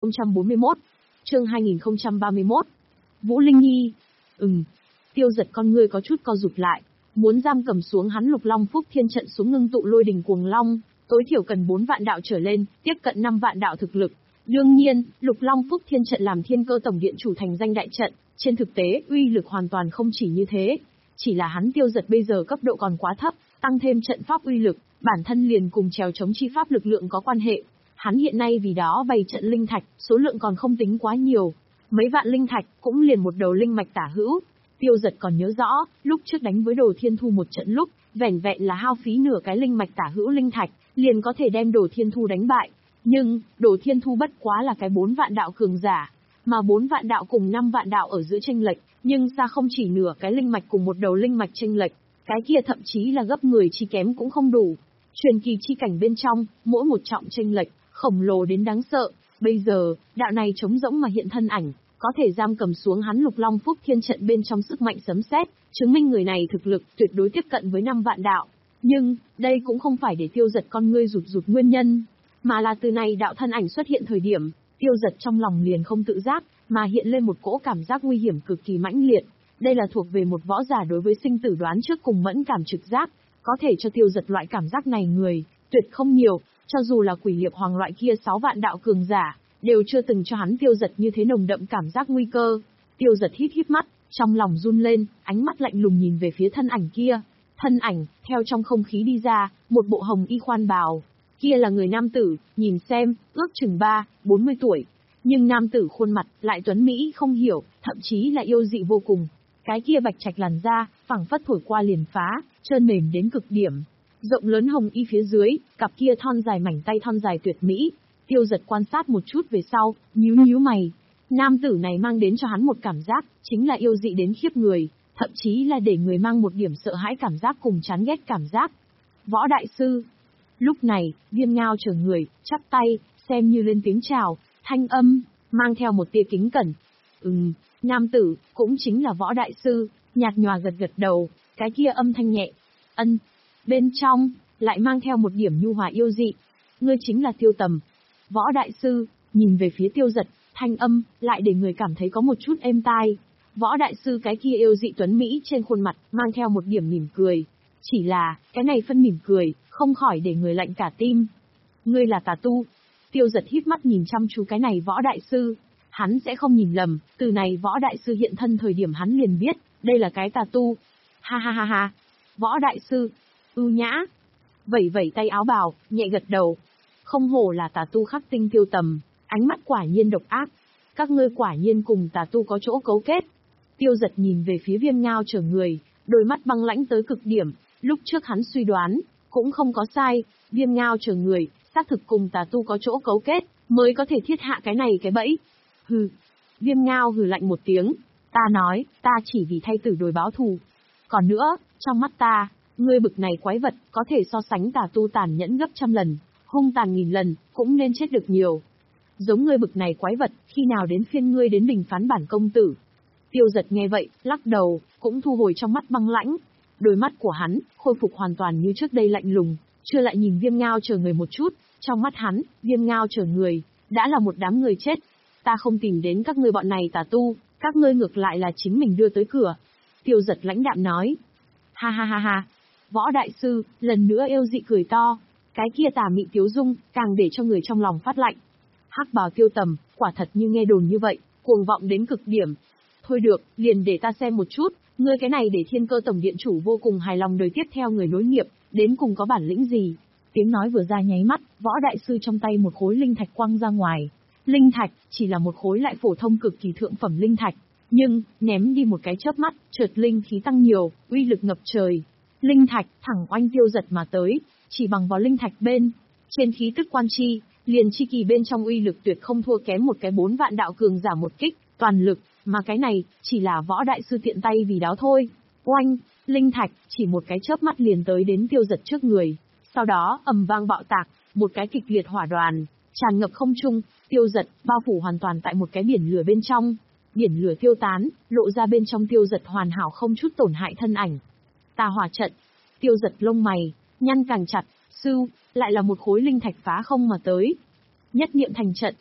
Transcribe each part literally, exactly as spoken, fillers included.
không bốn mốt. Chương hai nghìn không trăm ba mươi mốt. Vũ Linh Nhi. Ừm. Tiêu Giật con ngươi có chút co rụt lại, muốn giam cầm xuống hắn Lục Long Phúc Thiên trận xuống ngưng tụ lôi đỉnh cuồng long, tối thiểu cần bốn vạn đạo trở lên, tiếp cận năm vạn đạo thực lực. Đương nhiên, Lục Long Phúc Thiên trận làm Thiên Cơ Tổng Điện chủ thành danh đại trận, trên thực tế uy lực hoàn toàn không chỉ như thế, chỉ là hắn Tiêu Giật bây giờ cấp độ còn quá thấp, tăng thêm trận pháp uy lực, bản thân liền cùng trèo chống chi pháp lực lượng có quan hệ. Hắn hiện nay vì đó bày trận linh thạch, số lượng còn không tính quá nhiều, mấy vạn linh thạch cũng liền một đầu linh mạch tả hữu. Tiêu Giật còn nhớ rõ, lúc trước đánh với Đồ Thiên Thu một trận lúc, vẻn vẹn là hao phí nửa cái linh mạch tả hữu linh thạch, liền có thể đem Đồ Thiên Thu đánh bại. Nhưng, Đồ Thiên Thu bất quá là cái bốn vạn đạo cường giả, mà bốn vạn đạo cùng năm vạn đạo ở giữa chênh lệch, nhưng xa không chỉ nửa cái linh mạch cùng một đầu linh mạch chênh lệch, cái kia thậm chí là gấp mười chi kém cũng không đủ. Truyền kỳ chi cảnh bên trong, mỗi một trọng chênh lệch, khổng lồ đến đáng sợ. Bây giờ, đạo này trống rỗng mà hiện thân ảnh, có thể giam cầm xuống hắn Lục Long Phúc Thiên trận bên trong sức mạnh sấm sét, chứng minh người này thực lực tuyệt đối tiếp cận với năm vạn đạo. Nhưng, đây cũng không phải để Tiêu Giật con ngươi rụt rụt nguyên nhân, mà là từ này đạo thân ảnh xuất hiện thời điểm, Tiêu Giật trong lòng liền không tự giác, mà hiện lên một cỗ cảm giác nguy hiểm cực kỳ mãnh liệt. Đây là thuộc về một võ giả đối với sinh tử đoán trước cùng mẫn cảm trực giác, có thể cho Tiêu Giật loại cảm giác này người, tuyệt không nhiều, cho dù là Quỷ Liệp Hoàng loại kia sáu vạn đạo cường giả, đều chưa từng cho hắn Tiêu Giật như thế nồng đậm cảm giác nguy cơ. Tiêu Giật hít hít mắt, trong lòng run lên, ánh mắt lạnh lùng nhìn về phía thân ảnh kia. Thân ảnh, theo trong không khí đi ra, một bộ hồng y khoan bào. Kia là người nam tử, nhìn xem, ước chừng ba, bốn mươi tuổi. Nhưng nam tử khuôn mặt, lại tuấn Mỹ không hiểu, thậm chí là yêu dị vô cùng. Cái kia bạch trạch làn da, phẳng phất thổi qua liền phá, trơn mềm đến cực điểm. Rộng lớn hồng y phía dưới, cặp kia thon dài mảnh tay thon dài tuyệt mỹ. Tiêu Giật quan sát một chút về sau, nhíu nhíu mày. Nam tử này mang đến cho hắn một cảm giác, chính là yêu dị đến khiếp người, thậm chí là để người mang một điểm sợ hãi cảm giác cùng chán ghét cảm giác. Võ đại sư. Lúc này, Viêm Ngao chờ người, chắp tay, xem như lên tiếng chào, thanh âm, mang theo một tia kính cẩn. Ừm, nam tử, cũng chính là Võ đại sư, nhạt nhòa gật gật đầu, cái kia âm thanh nhẹ. Ân. Bên trong, lại mang theo một điểm nhu hòa yêu dị. Ngươi chính là Tiêu Tầm. Võ đại sư, nhìn về phía Tiêu Giật, thanh âm, lại để người cảm thấy có một chút êm tai. Võ đại sư cái kia yêu dị tuấn Mỹ trên khuôn mặt, mang theo một điểm mỉm cười. Chỉ là, cái này phân mỉm cười, không khỏi để người lạnh cả tim. Ngươi là tà tu. Tiêu Giật hít mắt nhìn chăm chú cái này Võ đại sư. Hắn sẽ không nhìn lầm, từ này Võ đại sư hiện thân thời điểm hắn liền biết, đây là cái tà tu. Ha ha ha ha. Võ đại sư. Ưu nhã. Vẩy vẩy tay áo bào, nhẹ gật đầu. Không hổ là tà tu khắc tinh Tiêu Tầm, ánh mắt quả nhiên độc ác. Các ngươi quả nhiên cùng tà tu có chỗ cấu kết. Tiêu Giật nhìn về phía Viêm Ngao chờ người, đôi mắt băng lãnh tới cực điểm. Lúc trước hắn suy đoán, cũng không có sai, Viêm Ngao chờ người, xác thực cùng tà tu có chỗ cấu kết, mới có thể thiết hạ cái này cái bẫy. Hừ. Viêm Ngao hừ lạnh một tiếng, ta nói, ta chỉ vì thay tử đối báo thù. Còn nữa, trong mắt ta, ngươi bực này quái vật, có thể so sánh tà tu tàn nhẫn gấp trăm lần, hung tàn nghìn lần, cũng nên chết được nhiều. Giống ngươi bực này quái vật, khi nào đến phiên ngươi đến bình phán bản công tử? Tiêu Giật nghe vậy, lắc đầu, cũng thu hồi trong mắt băng lãnh. Đôi mắt của hắn, khôi phục hoàn toàn như trước đây lạnh lùng, chưa lại nhìn Viêm Ngao chờ người một chút, trong mắt hắn, Viêm Ngao chờ người, đã là một đám người chết. Ta không tìm đến các ngươi bọn này tà tu, các ngươi ngược lại là chính mình đưa tới cửa. Tiêu Giật lãnh đạm nói. Ha ha ha ha. Võ đại sư, lần nữa yêu dị cười to. Cái kia tà mị tiếu dung, càng để cho người trong lòng phát lạnh. Hắc bào Tiêu Tầm, quả thật như nghe đồn như vậy, cuồng vọng đến cực điểm. Thôi được, liền để ta xem một chút, ngươi cái này để Thiên Cơ Tổng Điện chủ vô cùng hài lòng đời tiếp theo người nối nghiệp, đến cùng có bản lĩnh gì. Tiếng nói vừa ra nháy mắt, Võ đại sư trong tay một khối linh thạch quăng ra ngoài. Linh thạch, chỉ là một khối lại phổ thông cực kỳ thượng phẩm linh thạch. Nhưng, ném đi một cái chớp mắt, chợt linh khí tăng nhiều, uy lực ngập trời. Linh thạch, thẳng oanh Tiêu Giật mà tới, chỉ bằng vào linh thạch bên. Trên khí tức quan chi, liền chi kỳ bên trong uy lực tuyệt không thua kém một cái bốn vạn đạo cường giả một kích, toàn lực, mà cái này, chỉ là Võ đại sư tiện tay vì đó thôi. Oanh, linh thạch, chỉ một cái chớp mắt liền tới đến Tiêu Giật trước người. Sau đó, ầm vang bạo tạc, một cái kịch liệt hỏa đoàn, tràn ngập không trung, Tiêu Giật, bao phủ hoàn toàn tại một cái biển lửa bên trong. Biển lửa tiêu tán, lộ ra bên trong Tiêu Giật hoàn hảo không chút tổn hại thân ảnh. Tà hỏa trận. Tiêu Giật lông mày, nhăn càng chặt, sưu, lại là một khối linh thạch phá không mà tới. Nhất niệm thành trận.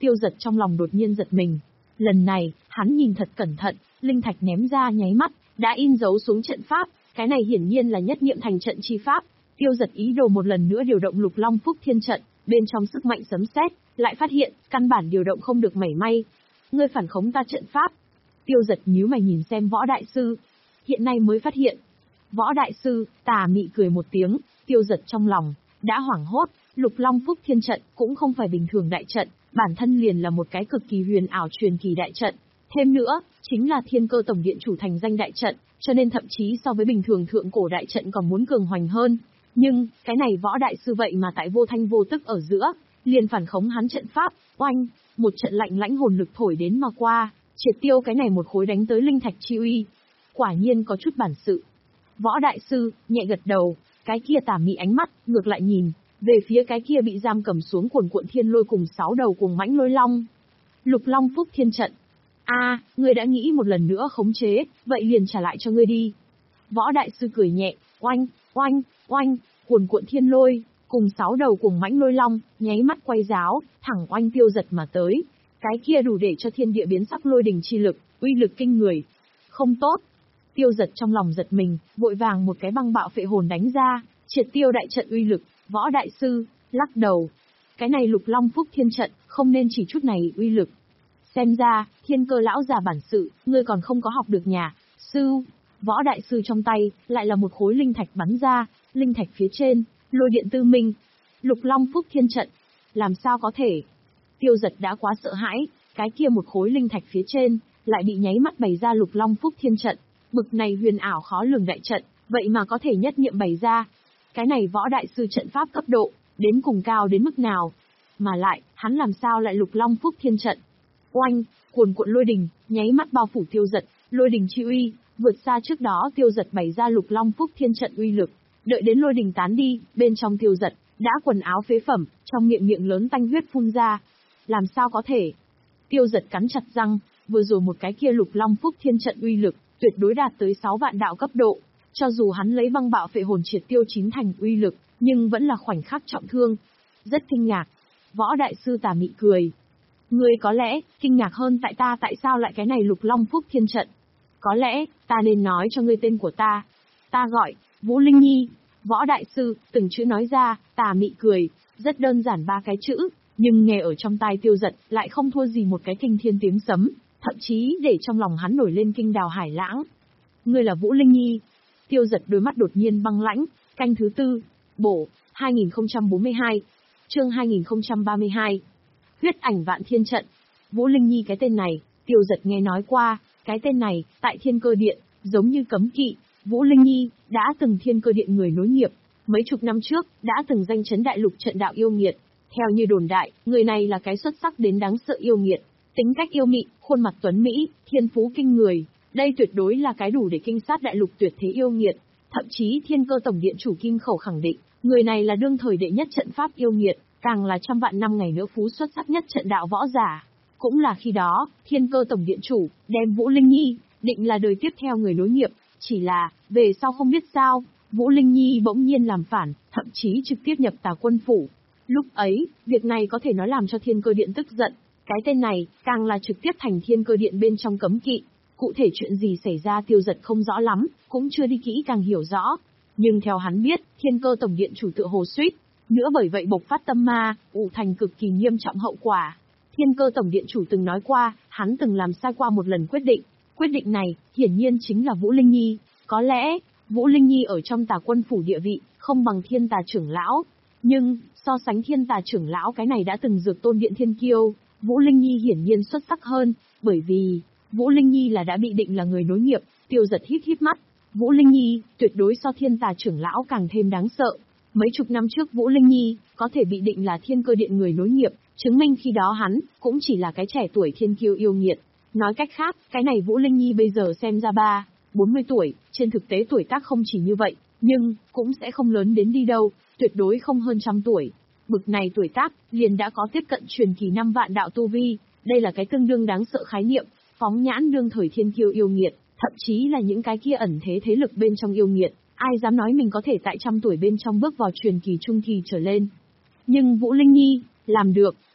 Tiêu Giật trong lòng đột nhiên giật mình. Lần này, hắn nhìn thật cẩn thận, linh thạch ném ra nháy mắt, đã in dấu xuống trận pháp, cái này hiển nhiên là nhất niệm thành trận chi pháp. Tiêu Giật ý đồ một lần nữa điều động Lục Long Phúc Thiên trận, bên trong sức mạnh sấm sét, lại phát hiện, căn bản điều động không được mảy may. Ngươi phản khống ta trận pháp. Tiêu Giật nhíu mày nhìn xem Võ Đại Sư. Hiện nay mới phát hiện. Võ Đại Sư, tà mị cười một tiếng, Tiêu Giật trong lòng, đã hoảng hốt, Lục Long Phúc Thiên trận cũng không phải bình thường đại trận, bản thân liền là một cái cực kỳ huyền ảo truyền kỳ đại trận. Thêm nữa, chính là Thiên Cơ Tổng Điện chủ thành danh đại trận, cho nên thậm chí so với bình thường thượng cổ đại trận còn muốn cường hoành hơn. Nhưng, cái này Võ Đại Sư vậy mà tại vô thanh vô tức ở giữa, liền phản khống hắn trận pháp, oanh, một trận lạnh lãnh hồn lực thổi đến mà qua, triệt tiêu cái này một khối đánh tới linh thạch chi uy. Quả nhiên có chút bản sự. Võ Đại Sư, nhẹ gật đầu, cái kia tà mị ánh mắt, ngược lại nhìn, về phía cái kia bị giam cầm xuống cuồn cuộn thiên lôi cùng sáu đầu cuồng mãnh lôi long. Lục Long Phúc Thiên trận. A, à, ngươi đã nghĩ một lần nữa khống chế, vậy liền trả lại cho ngươi đi. Võ Đại Sư cười nhẹ, oanh, oanh, oanh, cuồn cuộn thiên lôi, cùng sáu đầu cuồng mãnh lôi long, nháy mắt quay giáo, thẳng oanh Tiêu Giật mà tới. Cái kia đủ để cho thiên địa biến sắc lôi đình chi lực, uy lực kinh người. Không tốt. Tiêu Giật trong lòng giật mình, vội vàng một cái băng bạo phệ hồn đánh ra, triệt tiêu đại trận uy lực. Võ Đại Sư lắc đầu, cái này Lục Long Phúc Thiên trận không nên chỉ chút này uy lực. Xem ra, Thiên Cơ lão già bản sự, ngươi còn không có học được nhà. Sư, Võ Đại Sư trong tay lại là một khối linh thạch bắn ra, linh thạch phía trên, lôi điện tư minh. Lục Long Phúc Thiên trận, làm sao có thể? Tiêu Giật đã quá sợ hãi, cái kia một khối linh thạch phía trên lại bị nháy mắt bày ra Lục Long Phúc Thiên trận, bực này huyền ảo khó lường đại trận, vậy mà có thể nhất niệm bày ra. Cái này Võ Đại Sư trận pháp cấp độ, đến cùng cao đến mức nào? Mà lại, hắn làm sao lại Lục Long Phúc Thiên trận? Oanh, cuồn cuộn lôi đình, nháy mắt bao phủ Tiêu Giật, lôi đình chi uy, vượt xa trước đó Tiêu Giật bày ra Lục Long Phúc Thiên trận uy lực. Đợi đến lôi đình tán đi, bên trong Tiêu Giật, đã quần áo phế phẩm, trong miệng miệng lớn tanh huyết phun ra. Làm sao có thể? Tiêu Giật cắn chặt răng, vừa rồi một cái kia Lục Long Phúc Thiên trận uy lực, tuyệt đối đạt tới sáu vạn đạo cấp độ. Cho dù hắn lấy băng bạo phệ hồn triệt tiêu chín thành uy lực, nhưng vẫn là khoảnh khắc trọng thương. Rất kinh ngạc. Võ Đại Sư tà mị cười. Ngươi có lẽ, kinh ngạc hơn tại ta tại sao lại cái này Lục Long Phúc Thiên trận. Có lẽ, ta nên nói cho ngươi tên của ta. Ta gọi, Vũ Linh Nhi. Võ Đại Sư, từng chữ nói ra, tà mị cười, rất đơn giản ba cái chữ, nhưng nghe ở trong tai Tiêu Giật, lại không thua gì một cái kinh thiên tiếng sấm, thậm chí để trong lòng hắn nổi lên kinh đào hải lãng. Ngươi là Vũ Linh Nhi. Tiêu Giật đôi mắt đột nhiên băng lãnh, canh thứ tư, bổ, hai nghìn không trăm bốn mươi hai, chương hai nghìn không trăm ba mươi hai. Huyết ảnh vạn thiên trận. Vũ Linh Nhi cái tên này, Tiêu Giật nghe nói qua, cái tên này, tại Thiên Cơ Điện, giống như cấm kỵ. Vũ Linh Nhi, đã từng Thiên Cơ Điện người nối nghiệp, mấy chục năm trước, đã từng danh chấn đại lục trận đạo yêu nghiệt. Theo như đồn đại, người này là cái xuất sắc đến đáng sợ yêu nghiệt, tính cách yêu mị, khuôn mặt tuấn mỹ, thiên phú kinh người. Đây tuyệt đối là cái đủ để kinh sát đại lục tuyệt thế yêu nghiệt. Thậm chí Thiên Cơ Tổng Điện chủ Kim Khẩu khẳng định, người này là đương thời đệ nhất trận pháp yêu nghiệt, càng là trăm vạn năm ngày nữa phú xuất sắc nhất trận đạo võ giả. Cũng là khi đó, Thiên Cơ Tổng Điện chủ đem Vũ Linh Nhi định là đời tiếp theo người nối nghiệp, chỉ là về sau không biết sao, Vũ Linh Nhi bỗng nhiên làm phản, thậm chí trực tiếp nhập Tà Quân phủ. Lúc ấy, việc này có thể nói làm cho Thiên Cơ Điện tức giận, cái tên này càng là trực tiếp thành Thiên Cơ Điện bên trong cấm kỵ. Cụ thể chuyện gì xảy ra Tiêu Giật không rõ lắm, cũng chưa đi kỹ càng hiểu rõ. Nhưng theo hắn biết, Thiên Cơ Tổng Điện chủ tự hồ suýt nữa bởi vậy bộc phát tâm ma, ủ thành cực kỳ nghiêm trọng hậu quả. Thiên Cơ Tổng Điện chủ từng nói qua, hắn từng làm sai qua một lần quyết định. Quyết định này, hiển nhiên chính là Vũ Linh Nhi. Có lẽ, Vũ Linh Nhi ở trong Tà Quân phủ địa vị, không bằng Thiên Tà trưởng lão. Nhưng, so sánh Thiên Tà trưởng lão cái này đã từng dược tôn điện thiên kiêu, Vũ Linh Nhi hiển nhiên xuất sắc hơn, bởi vì Vũ Linh Nhi là đã bị định là người nối nghiệp. Tiêu Giật híp híp mắt. Vũ Linh Nhi, tuyệt đối so Thiên Tà trưởng lão càng thêm đáng sợ. Mấy chục năm trước Vũ Linh Nhi, có thể bị định là Thiên Cơ Điện người nối nghiệp, chứng minh khi đó hắn, cũng chỉ là cái trẻ tuổi thiên kiêu yêu nghiệt. Nói cách khác, cái này Vũ Linh Nhi bây giờ xem ra ba, bốn mươi tuổi, trên thực tế tuổi tác không chỉ như vậy, nhưng, cũng sẽ không lớn đến đi đâu, tuyệt đối không hơn trăm tuổi. Bực này tuổi tác, liền đã có tiếp cận truyền kỳ năm vạn đạo tu vi, đây là cái tương đương đáng sợ khái niệm, phóng nhãn đương thời thiên kiêu yêu nghiệt, thậm chí là những cái kia ẩn thế thế lực bên trong yêu nghiệt, ai dám nói mình có thể tại trăm tuổi bên trong bước vào truyền kỳ trung kỳ trở lên. Nhưng Vũ Linh Nhi, làm được,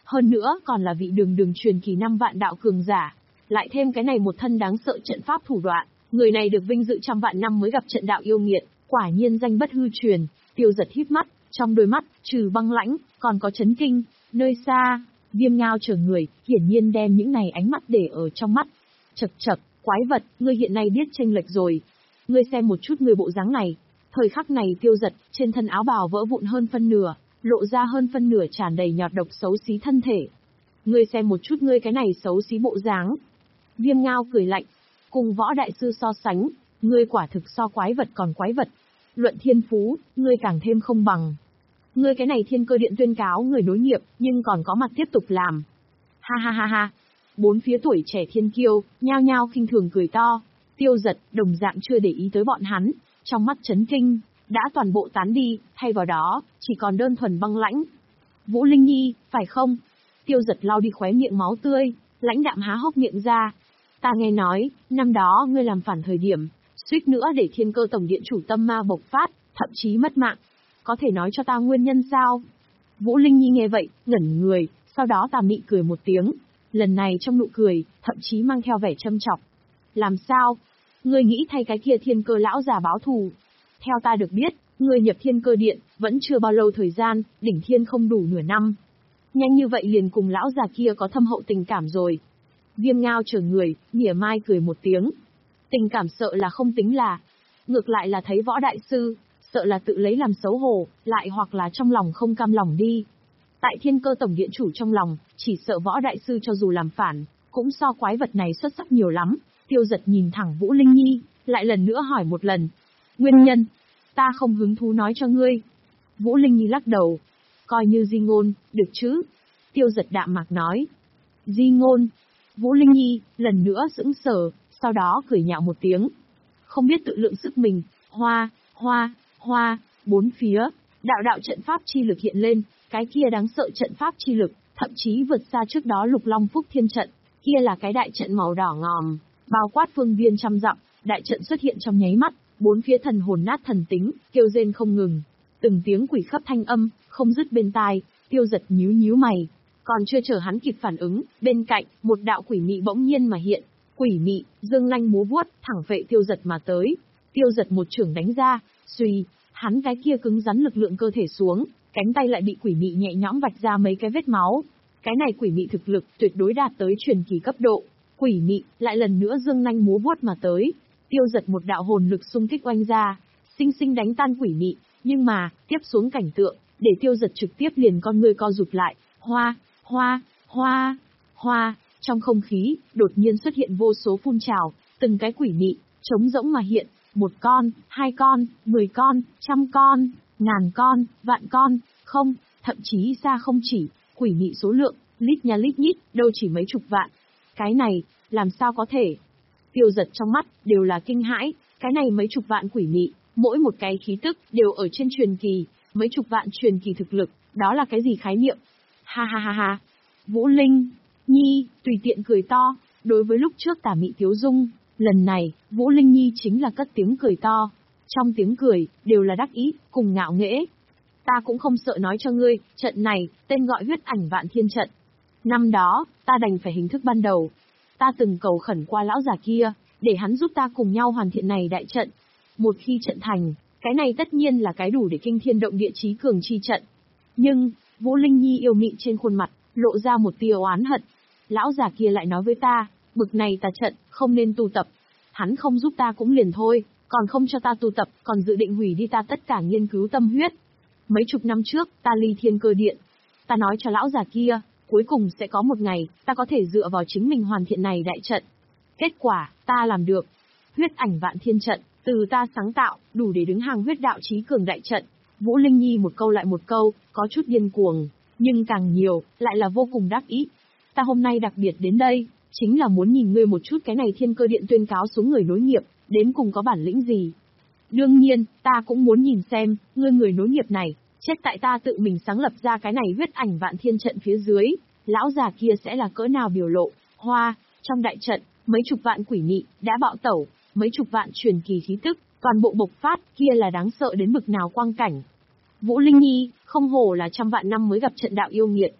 Hơn nữa còn là vị đường đường truyền kỳ năm vạn đạo cường giả. Lại thêm cái này một thân đáng sợ trận pháp thủ đoạn, người này được vinh dự trăm vạn năm mới gặp trận đạo yêu nghiệt, quả nhiên danh bất hư truyền. Tiêu Giật híp mắt, trong đôi mắt, trừ băng lãnh, còn có chấn kinh. Nơi xa, Viêm Ngao chờ người, hiển nhiên đem những này ánh mắt để ở trong mắt. Chậc chậc, quái vật, ngươi hiện nay biết chênh lệch rồi. Ngươi xem một chút người bộ dáng này. Thời khắc này Tiêu Giật, trên thân áo bào vỡ vụn hơn phân nửa, lộ ra hơn phân nửa tràn đầy nhọt độc xấu xí thân thể. Ngươi xem một chút ngươi cái này xấu xí bộ dáng. Viêm Ngao cười lạnh, cùng võ đại sư so sánh, ngươi quả thực so quái vật còn quái vật. Luận thiên phú, ngươi càng thêm không bằng. Ngươi cái này Thiên Cơ Điện tuyên cáo người nối nghiệp, nhưng còn có mặt tiếp tục làm. Ha ha ha ha. Bốn phía tuổi trẻ thiên kiêu, nhao nhao khinh thường cười to. Tiêu Giật, đồng dạng chưa để ý tới bọn hắn, trong mắt chấn kinh, đã toàn bộ tán đi, thay vào đó, chỉ còn đơn thuần băng lãnh. Vũ Linh Nhi, phải không? Tiêu Giật lau đi khóe miệng máu tươi, lãnh đạm há hốc miệng ra. Ta nghe nói, năm đó ngươi làm phản thời điểm, suýt nữa để Thiên Cơ Tổng Điện chủ tâm ma bộc phát, thậm chí mất mạng. Có thể nói cho ta nguyên nhân sao? Vũ Linh Nhi nghe vậy, ngẩn người, sau đó tà mị cười một tiếng. Lần này trong nụ cười, thậm chí mang theo vẻ châm chọc. Làm sao? Ngươi nghĩ thay cái kia Thiên Cơ lão già báo thù? Theo ta được biết, ngươi nhập Thiên Cơ Điện, vẫn chưa bao lâu thời gian, đỉnh thiên không đủ nửa năm. Nhanh như vậy liền cùng lão già kia có thâm hậu tình cảm rồi. Viêm Ngao chờ người, mỉa mai cười một tiếng. Tình cảm sợ là không tính là. Ngược lại là thấy võ đại sư, sợ là tự lấy làm xấu hổ, lại hoặc là trong lòng không cam lòng đi. Tại Thiên Cơ Tổng Điện chủ trong lòng, chỉ sợ võ đại sư cho dù làm phản, cũng so quái vật này xuất sắc nhiều lắm. Tiêu Giật nhìn thẳng Vũ Linh Nhi, lại lần nữa hỏi một lần. Nguyên nhân, ta không hứng thú nói cho ngươi. Vũ Linh Nhi lắc đầu. Coi như di ngôn, được chứ? Tiêu Giật đạm mạc nói. Di ngôn. Vũ Linh Nhi, lần nữa sững sờ, sau đó cười nhạo một tiếng. Không biết tự lượng sức mình, hoa, hoa, hoa, bốn phía, đạo đạo trận pháp chi lực hiện lên, cái kia đáng sợ trận pháp chi lực, thậm chí vượt xa trước đó Lục Long Phúc Thiên trận, kia là cái đại trận màu đỏ ngòm, bao quát phương viên trăm dặm, đại trận xuất hiện trong nháy mắt, bốn phía thần hồn nát thần tính, kêu rên không ngừng, từng tiếng quỷ khắp thanh âm, không dứt bên tai. Tiêu Giật nhíu nhíu mày, còn chưa chờ hắn kịp phản ứng, bên cạnh, một đạo quỷ mị bỗng nhiên mà hiện, quỷ mị, dương nanh múa vuốt, thẳng vệ Tiêu Giật mà tới. Tiêu Giật một chưởng đánh ra, suy, hắn cái kia cứng rắn lực lượng cơ thể xuống, cánh tay lại bị quỷ mị nhẹ nhõm vạch ra mấy cái vết máu. Cái này quỷ mị thực lực tuyệt đối đạt tới truyền kỳ cấp độ. Quỷ mị lại lần nữa dương nanh múa vuốt mà tới. Tiêu Giật một đạo hồn lực xung kích oanh ra, sinh sinh đánh tan quỷ mị, nhưng mà, tiếp xuống cảnh tượng, để Tiêu Giật trực tiếp liền con ngươi co rụt lại. Hoa, hoa, hoa, hoa, trong không khí, đột nhiên xuất hiện vô số phun trào, từng cái quỷ mị, trống rỗng mà hiện, một con, hai con, mười con, trăm con, ngàn con, vạn con, không, thậm chí xa không chỉ, quỷ mị số lượng, lít nha lít nhít, đâu chỉ mấy chục vạn. Cái này, làm sao có thể? Tiêu Giật trong mắt, đều là kinh hãi, cái này mấy chục vạn quỷ mị, mỗi một cái khí tức, đều ở trên truyền kỳ, mấy chục vạn truyền kỳ thực lực, đó là cái gì khái niệm? Ha ha ha ha. Vũ Linh Nhi, tùy tiện cười to, đối với lúc trước tà mị Tiếu Dung, lần này, Vũ Linh Nhi chính là cất tiếng cười to. Trong tiếng cười, đều là đắc ý, cùng ngạo nghễ. Ta cũng không sợ nói cho ngươi, trận này, tên gọi huyết ảnh vạn thiên trận. Năm đó, ta đành phải hình thức ban đầu. Ta từng cầu khẩn qua lão già kia, để hắn giúp ta cùng nhau hoàn thiện này đại trận. Một khi trận thành, cái này tất nhiên là cái đủ để kinh thiên động địa chí cường chi trận. Nhưng, Vũ Linh Nhi yêu mị trên khuôn mặt, lộ ra một tia oán hận. Lão già kia lại nói với ta, bực này tà trận, không nên tu tập. Hắn không giúp ta cũng liền thôi, còn không cho ta tu tập, còn dự định hủy đi ta tất cả nghiên cứu tâm huyết. Mấy chục năm trước, ta ly Thiên Cơ Điện. Ta nói cho lão già kia, cuối cùng sẽ có một ngày, ta có thể dựa vào chính mình hoàn thiện này đại trận. Kết quả, ta làm được. Huyết ảnh vạn thiên trận, từ ta sáng tạo, đủ để đứng hàng huyết đạo chí cường đại trận. Vũ Linh Nhi một câu lại một câu, có chút điên cuồng, nhưng càng nhiều, lại là vô cùng đắc ý. Ta hôm nay đặc biệt đến đây, chính là muốn nhìn ngươi một chút cái này Thiên Cơ Điện tuyên cáo xuống người nối nghiệp, đến cùng có bản lĩnh gì. Đương nhiên, ta cũng muốn nhìn xem, ngươi người nối nghiệp này, chết tại ta tự mình sáng lập ra cái này huyết ảnh vạn thiên trận phía dưới, lão già kia sẽ là cỡ nào biểu lộ. Hoa, trong đại trận, mấy chục vạn quỷ mị, đã bạo tẩu, mấy chục vạn truyền kỳ khí tức, toàn bộ bộc phát, kia là đáng sợ đến bực nào quang cảnh. Vũ Linh Nhi, không hổ là trăm vạn năm mới gặp trận đạo yêu nghiệt,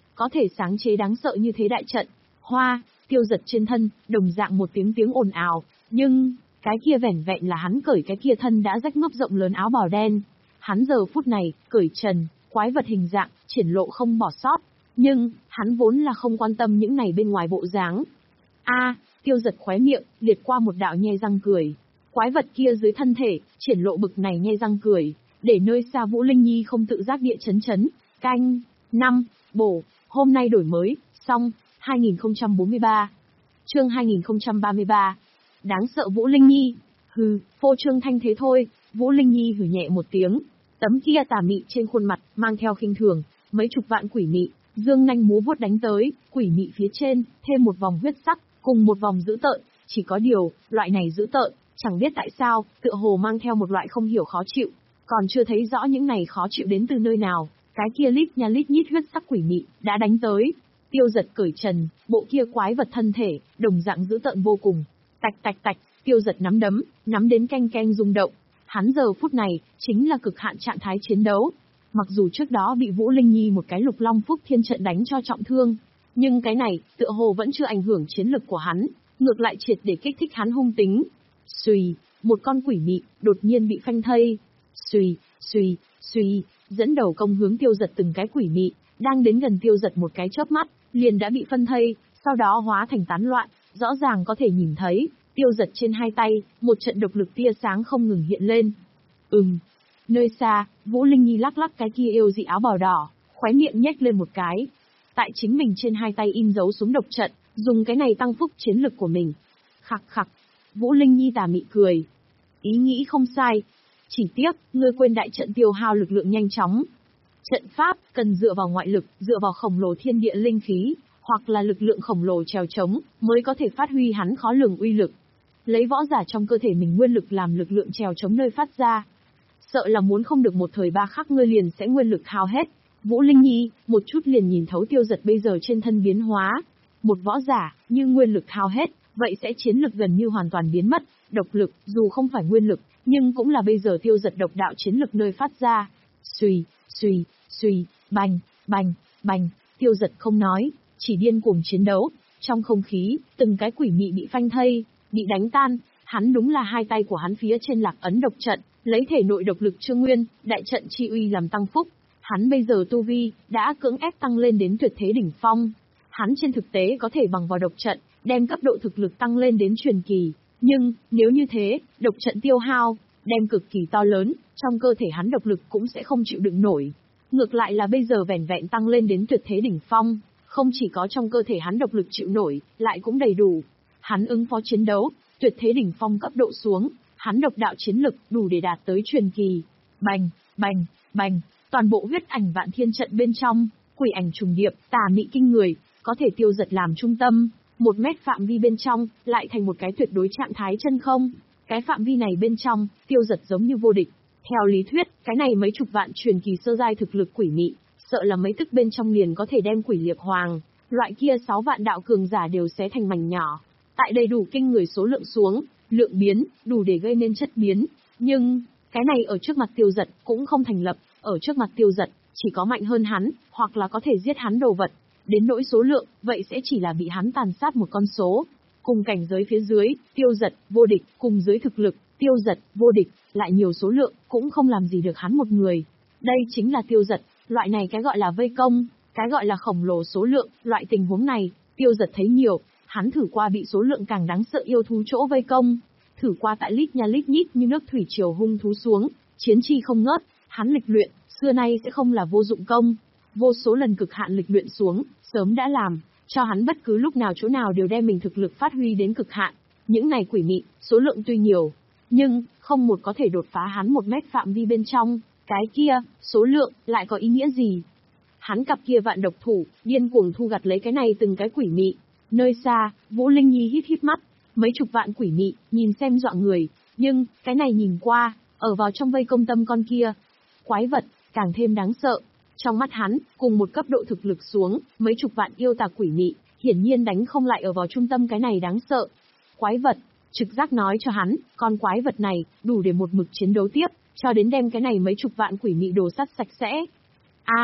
có thể sáng chế đáng sợ như thế đại trận. Hoa, Tiêu Giật trên thân, đồng dạng một tiếng tiếng ồn ào, nhưng, cái kia vẻn vẹn là hắn cởi cái kia thân đã rách mấp rộng lớn áo bào đen. Hắn giờ phút này, cởi trần, quái vật hình dạng, triển lộ không bỏ sót. Nhưng, hắn vốn là không quan tâm những này bên ngoài bộ dáng. A, Tiêu Giật khóe miệng, liệt qua một đạo nhe răng cười. Quái vật kia dưới thân thể, triển lộ bực này nhe răng cười, để nơi xa Vũ Linh Nhi không tự giác địa chấn chấn. Canh, năm, bổ, hôm nay đổi mới, xong, hai nghìn không trăm bốn mươi ba. Chương hai nghìn không trăm ba mươi ba. Đáng sợ Vũ Linh Nhi. Hừ, phô trương thanh thế thôi. Vũ Linh Nhi hừ nhẹ một tiếng. Tấm kia tà mị trên khuôn mặt, mang theo khinh thường, mấy chục vạn quỷ mị, dương nanh múa vuốt đánh tới, quỷ mị phía trên, thêm một vòng huyết sắc, cùng một vòng dữ tợn, chỉ có điều, loại này dữ tợn, chẳng biết tại sao, tựa hồ mang theo một loại không hiểu khó chịu, còn chưa thấy rõ những này khó chịu đến từ nơi nào, cái kia lít nha lít nhít huyết sắc quỷ mị, đã đánh tới. Tiêu Giật cởi trần, bộ kia quái vật thân thể, đồng dạng dữ tợn vô cùng. Tạch tạch tạch, Tiêu Giật nắm đấm, nắm đến canh canh rung động. Hắn giờ phút này, chính là cực hạn trạng thái chiến đấu. Mặc dù trước đó bị Vũ Linh Nhi một cái lục long phúc thiên trận đánh cho trọng thương, nhưng cái này, tựa hồ vẫn chưa ảnh hưởng chiến lực của hắn, ngược lại triệt để kích thích hắn hung tính. Xùy, một con quỷ mị, đột nhiên bị phanh thây. Xùy, xùy, xùy, dẫn đầu công hướng Tiêu Giật từng cái quỷ mị, đang đến gần Tiêu Giật một cái chớp mắt, liền đã bị phân thây, sau đó hóa thành tán loạn, rõ ràng có thể nhìn thấy, Tiêu Giật trên hai tay, một trận độc lực tia sáng không ngừng hiện lên. Ừm. Nơi xa, Vũ Linh Nhi lắc lắc cái kia yêu dị áo bào đỏ, khóe miệng nhếch lên một cái. Tại chính mình trên hai tay in dấu xuống độc trận, dùng cái này tăng phúc chiến lực của mình. Khặc khặc. Vũ Linh Nhi tà mị cười. Ý nghĩ không sai. Chỉ tiếc, ngươi quên đại trận tiêu hao lực lượng nhanh chóng. Trận pháp, cần dựa vào ngoại lực, dựa vào khổng lồ thiên địa linh khí, hoặc là lực lượng khổng lồ trèo trống, mới có thể phát huy hắn khó lường uy lực. Lấy võ giả trong cơ thể mình nguyên lực làm lực lượng trèo trống nơi phát ra. Sợ là muốn không được một thời ba khắc ngươi liền sẽ nguyên lực hao hết. Vũ Linh Nhi, một chút liền nhìn thấu Tiêu Giật bây giờ trên thân biến hóa. Một võ giả, như nguyên lực hao hết, vậy sẽ chiến lực gần như hoàn toàn biến mất. Độc lực, dù không phải nguyên lực, nhưng cũng là bây giờ Tiêu Giật độc đạo chiến lực nơi phát ra. Xùy, xùy, xùy, bành, bành, bành, Tiêu Giật không nói, chỉ điên cuồng chiến đấu. Trong không khí, từng cái quỷ mị bị phanh thây, bị đánh tan, hắn đúng là hai tay của hắn phía trên lạc ấn độc trận, lấy thể nội độc lực trương nguyên, đại trận chi uy làm tăng phúc. Hắn bây giờ tu vi, đã cưỡng ép tăng lên đến tuyệt thế đỉnh phong. Hắn trên thực tế có thể bằng vào độc trận, đem cấp độ thực lực tăng lên đến truyền kỳ. Nhưng, nếu như thế, độc trận tiêu hao, đem cực kỳ to lớn, trong cơ thể hắn độc lực cũng sẽ không chịu đựng nổi. Ngược lại là bây giờ vẻn vẹn tăng lên đến tuyệt thế đỉnh phong, không chỉ có trong cơ thể hắn độc lực chịu nổi, lại cũng đầy đủ. Hắn ứng phó chiến đấu, tuyệt thế đỉnh phong cấp độ xuống, hắn độc đạo chiến lực đủ để đạt tới truyền kỳ. Bành, bành, bành, toàn bộ huyết ảnh vạn thiên trận bên trong, quỷ ảnh trùng điệp, tà mị kinh người, có thể Tiêu Giật làm trung tâm, một mét phạm vi bên trong, lại thành một cái tuyệt đối trạng thái chân không. Cái phạm vi này bên trong, Tiêu Giật giống như vô địch. Theo lý thuyết, cái này mấy chục vạn truyền kỳ sơ giai thực lực quỷ mị, sợ là mấy tức bên trong liền có thể đem quỷ liệp hoàng, loại kia sáu vạn đạo cường giả đều xé thành mảnh nhỏ. Tại đầy đủ kinh người số lượng xuống, lượng biến, đủ để gây nên chất biến. Nhưng, cái này ở trước mặt Tiêu Giật cũng không thành lập, ở trước mặt Tiêu Giật, chỉ có mạnh hơn hắn, hoặc là có thể giết hắn đồ vật. Đến nỗi số lượng, vậy sẽ chỉ là bị hắn tàn sát một con số. Cùng cảnh giới phía dưới, Tiêu Giật, vô địch, cùng dưới thực lực, Tiêu Giật, vô địch, lại nhiều số lượng, cũng không làm gì được hắn một người. Đây chính là Tiêu Giật, loại này cái gọi là vây công, cái gọi là khổng lồ số lượng, loại tình huống này, Tiêu Giật thấy nhiều. Hắn thử qua bị số lượng càng đáng sợ yêu thú chỗ vây công, thử qua tại lít nha lít nhít như nước thủy triều hung thú xuống, chiến chi không ngớt, hắn lịch luyện, xưa nay sẽ không là vô dụng công. Vô số lần cực hạn lịch luyện xuống, sớm đã làm, cho hắn bất cứ lúc nào chỗ nào đều đem mình thực lực phát huy đến cực hạn. Những này quỷ mị, số lượng tuy nhiều, nhưng, không một có thể đột phá hắn một mét phạm vi bên trong, cái kia, số lượng, lại có ý nghĩa gì? Hắn cặp kia vạn độc thủ, điên cuồng thu gặt lấy cái này từng cái quỷ mị. Nơi xa, Vũ Linh Nhi híp híp mắt, mấy chục vạn quỷ mị, nhìn xem dọa người, nhưng, cái này nhìn qua, ở vào trong vây công tâm con kia. Quái vật, càng thêm đáng sợ. Trong mắt hắn, cùng một cấp độ thực lực xuống, mấy chục vạn yêu tà quỷ mị, hiển nhiên đánh không lại ở vào trung tâm cái này đáng sợ. Quái vật, trực giác nói cho hắn, con quái vật này, đủ để một mực chiến đấu tiếp, cho đến đem cái này mấy chục vạn quỷ mị đồ sắt sạch sẽ. A,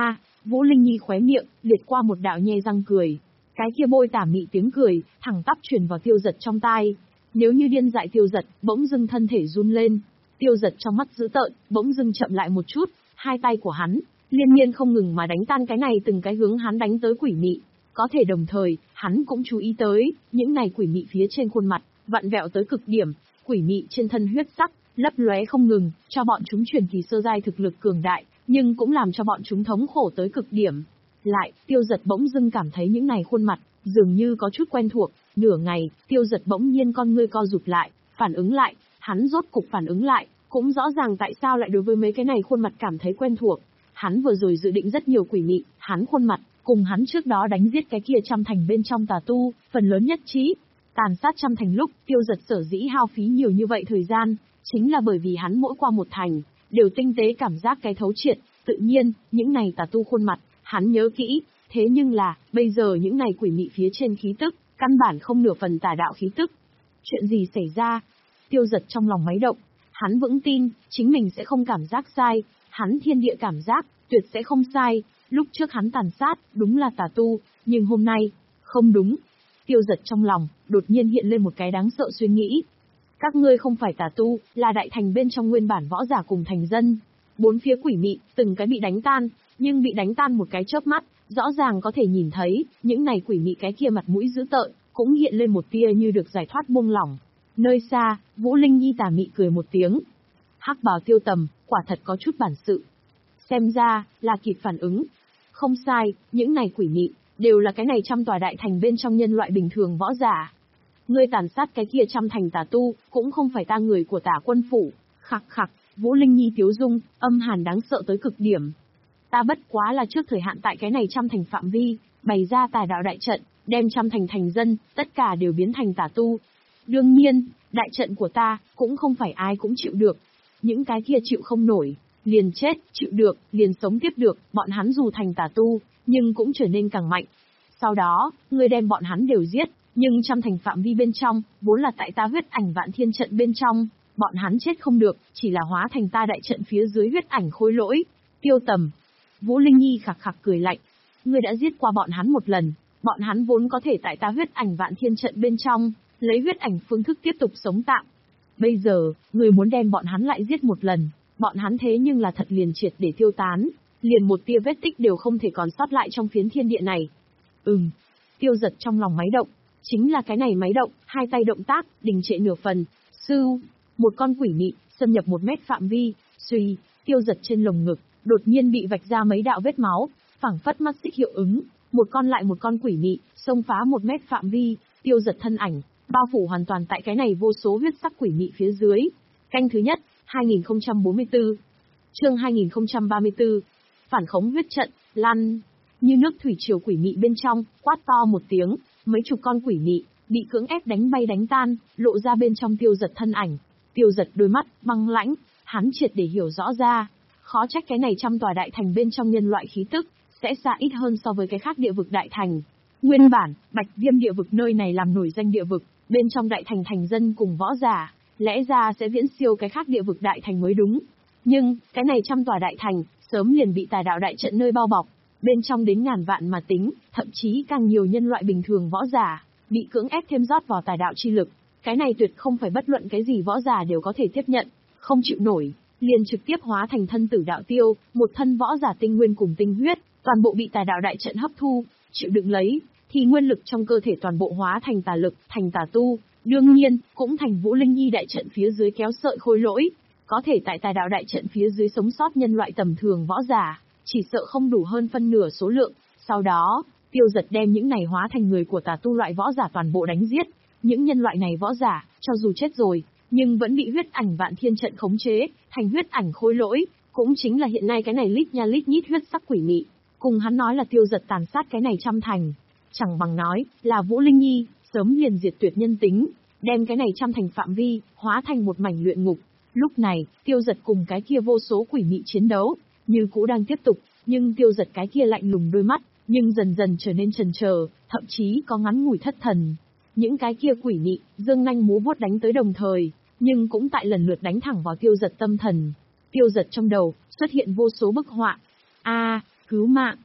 Vũ Linh Nhi khóe miệng, liệt qua một đạo nhe răng cười. Cái kia bôi tà mị tiếng cười, thẳng tắp truyền vào Tiêu Giật trong tai. Nếu như điên dại Tiêu Giật, bỗng dưng thân thể run lên. Tiêu Giật trong mắt dữ tợn, bỗng dưng chậm lại một chút, hai tay của hắn liên miên không ngừng mà đánh tan cái này từng cái hướng hắn đánh tới quỷ mị. Có thể đồng thời, hắn cũng chú ý tới, những này quỷ mị phía trên khuôn mặt, vặn vẹo tới cực điểm, quỷ mị trên thân huyết sắc, lấp lóe không ngừng, cho bọn chúng truyền kỳ sơ giai thực lực cường đại, nhưng cũng làm cho bọn chúng thống khổ tới cực điểm. Lại, Tiêu Giật bỗng dưng cảm thấy những này khuôn mặt, dường như có chút quen thuộc, nửa ngày, Tiêu Giật bỗng nhiên con ngươi co rụt lại, phản ứng lại, hắn rốt cục phản ứng lại, cũng rõ ràng tại sao lại đối với mấy cái này khuôn mặt cảm thấy quen thuộc. Hắn vừa rồi dự định rất nhiều quỷ mị, hắn khuôn mặt, cùng hắn trước đó đánh giết cái kia trăm thành bên trong tà tu, phần lớn nhất trí. Tàn sát trăm thành lúc, Tiêu Giật sở dĩ hao phí nhiều như vậy thời gian, chính là bởi vì hắn mỗi qua một thành, đều tinh tế cảm giác cái thấu triệt, tự nhiên, những này tà tu khuôn mặt, hắn nhớ kỹ, thế nhưng là, bây giờ những này quỷ mị phía trên khí tức, căn bản không nửa phần tà đạo khí tức. Chuyện gì xảy ra? Tiêu Giật trong lòng máy động, hắn vững tin, chính mình sẽ không cảm giác sai, hắn thiên địa cảm giác, tuyệt sẽ không sai, lúc trước hắn tàn sát, đúng là tà tu, nhưng hôm nay, không đúng. Tiêu Giật trong lòng, đột nhiên hiện lên một cái đáng sợ suy nghĩ. Các ngươi không phải tà tu, là đại thành bên trong nguyên bản võ giả cùng thành dân. Bốn phía quỷ mị, từng cái bị đánh tan, nhưng bị đánh tan một cái chớp mắt, rõ ràng có thể nhìn thấy, những này quỷ mị cái kia mặt mũi dữ tợn, cũng hiện lên một tia như được giải thoát buông lỏng. Nơi xa, Vũ Linh Nhi tà mị cười một tiếng. Hắc bào Tiêu Tầm, quả thật có chút bản sự. Xem ra, là kịp phản ứng. Không sai, những này quỷ mị, đều là cái này trăm tòa đại thành bên trong nhân loại bình thường võ giả. Ngươi tàn sát cái kia trăm thành tà tu, cũng không phải ta người của Tả Quân phủ. Khặc khặc, Vũ Linh Nhi tiếu dung, âm hàn đáng sợ tới cực điểm. Ta bất quá là trước thời hạn tại cái này trăm thành phạm vi, bày ra tà đạo đại trận, đem trăm thành thành dân, tất cả đều biến thành tà tu. Đương nhiên, đại trận của ta, cũng không phải ai cũng chịu được. Những cái kia chịu không nổi, liền chết, chịu được, liền sống tiếp được, bọn hắn dù thành tà tu, nhưng cũng trở nên càng mạnh. Sau đó, ngươi đem bọn hắn đều giết, nhưng trăm thành phạm vi bên trong, vốn là tại ta huyết ảnh vạn thiên trận bên trong, bọn hắn chết không được, chỉ là hóa thành ta đại trận phía dưới huyết ảnh khôi lỗi. Tiêu Tầm. Vũ Linh Nhi khặc khặc cười lạnh. Ngươi đã giết qua bọn hắn một lần, bọn hắn vốn có thể tại ta huyết ảnh vạn thiên trận bên trong, lấy huyết ảnh phương thức tiếp tục sống tạm. Bây giờ, ngươi muốn đem bọn hắn lại giết một lần, bọn hắn thế nhưng là thật liền triệt để tiêu tán, liền một tia vết tích đều không thể còn sót lại trong phiến thiên địa này. Ừm. Tiêu Giật trong lòng máy động, chính là cái này máy động, hai tay động tác, đình trệ nửa phần. Sưu, một con quỷ mị, xâm nhập một mét phạm vi, suy, Tiêu Giật trên lồng ngực, đột nhiên bị vạch ra mấy đạo vết máu, phảng phất mắt xích hiệu ứng, một con lại một con quỷ mị, xông phá một mét phạm vi, Tiêu Giật thân ảnh, bao phủ hoàn toàn tại cái này vô số huyết sắc quỷ mị phía dưới. Canh thứ nhất, hai nghìn không trăm bốn mươi tư. Chương hai nghìn không trăm ba mươi tư. Phản khống huyết trận, lăn. Như nước thủy triều quỷ mị bên trong, quát to một tiếng, mấy chục con quỷ mị, bị cưỡng ép đánh bay đánh tan, lộ ra bên trong Tiêu Giật thân ảnh. Tiêu Giật đôi mắt, băng lãnh, hắn triệt để hiểu rõ ra. Khó trách cái này trăm tòa đại thành bên trong nhân loại khí tức, sẽ xa ít hơn so với cái khác địa vực đại thành. Nguyên bản, Bạch Viêm địa vực nơi này làm nổi danh địa vực, bên trong đại thành thành dân cùng võ giả, lẽ ra sẽ viễn siêu cái khác địa vực đại thành mới đúng. Nhưng, cái này trăm tòa đại thành, sớm liền bị tà đạo đại trận nơi bao bọc, bên trong đến ngàn vạn mà tính, thậm chí càng nhiều nhân loại bình thường võ giả, bị cưỡng ép thêm rót vào tà đạo chi lực. Cái này tuyệt không phải bất luận cái gì võ giả đều có thể tiếp nhận, không chịu nổi, liền trực tiếp hóa thành thân tử đạo tiêu, một thân võ giả tinh nguyên cùng tinh huyết, toàn bộ bị tà đạo đại trận hấp thu, chịu đựng lấy, thì nguyên lực trong cơ thể toàn bộ hóa thành tà lực, thành tà tu, đương nhiên, cũng thành Vũ Linh Nhi đại trận phía dưới kéo sợi khôi lỗi, có thể tại tà đạo đại trận phía dưới sống sót nhân loại tầm thường võ giả, chỉ sợ không đủ hơn phân nửa số lượng. Sau đó, Tiêu Giật đem những này hóa thành người của tà tu loại võ giả toàn bộ đánh giết. Những nhân loại này võ giả, cho dù chết rồi, nhưng vẫn bị huyết ảnh vạn thiên trận khống chế, thành huyết ảnh khôi lỗi, cũng chính là hiện nay cái này lít nha lít nhít huyết sắc quỷ mị. Cùng hắn nói là Tiêu Giật tàn sát cái này trăm thành, chẳng bằng nói là Vũ Linh Nhi sớm liền diệt tuyệt nhân tính, đem cái này trăm thành phạm vi hóa thành một mảnh luyện ngục. Lúc này, Tiêu Giật cùng cái kia vô số quỷ mị chiến đấu, như cũ đang tiếp tục, nhưng Tiêu Giật cái kia lạnh lùng đôi mắt, nhưng dần dần trở nên chần chờ, thậm chí có ngắn ngủi thất thần. Những cái kia quỷ mị, dương nanh múa vuốt đánh tới đồng thời, nhưng cũng tại lần lượt đánh thẳng vào Tiêu Giật tâm thần. Tiêu Giật trong đầu, xuất hiện vô số bức họa. A, cứu mạng,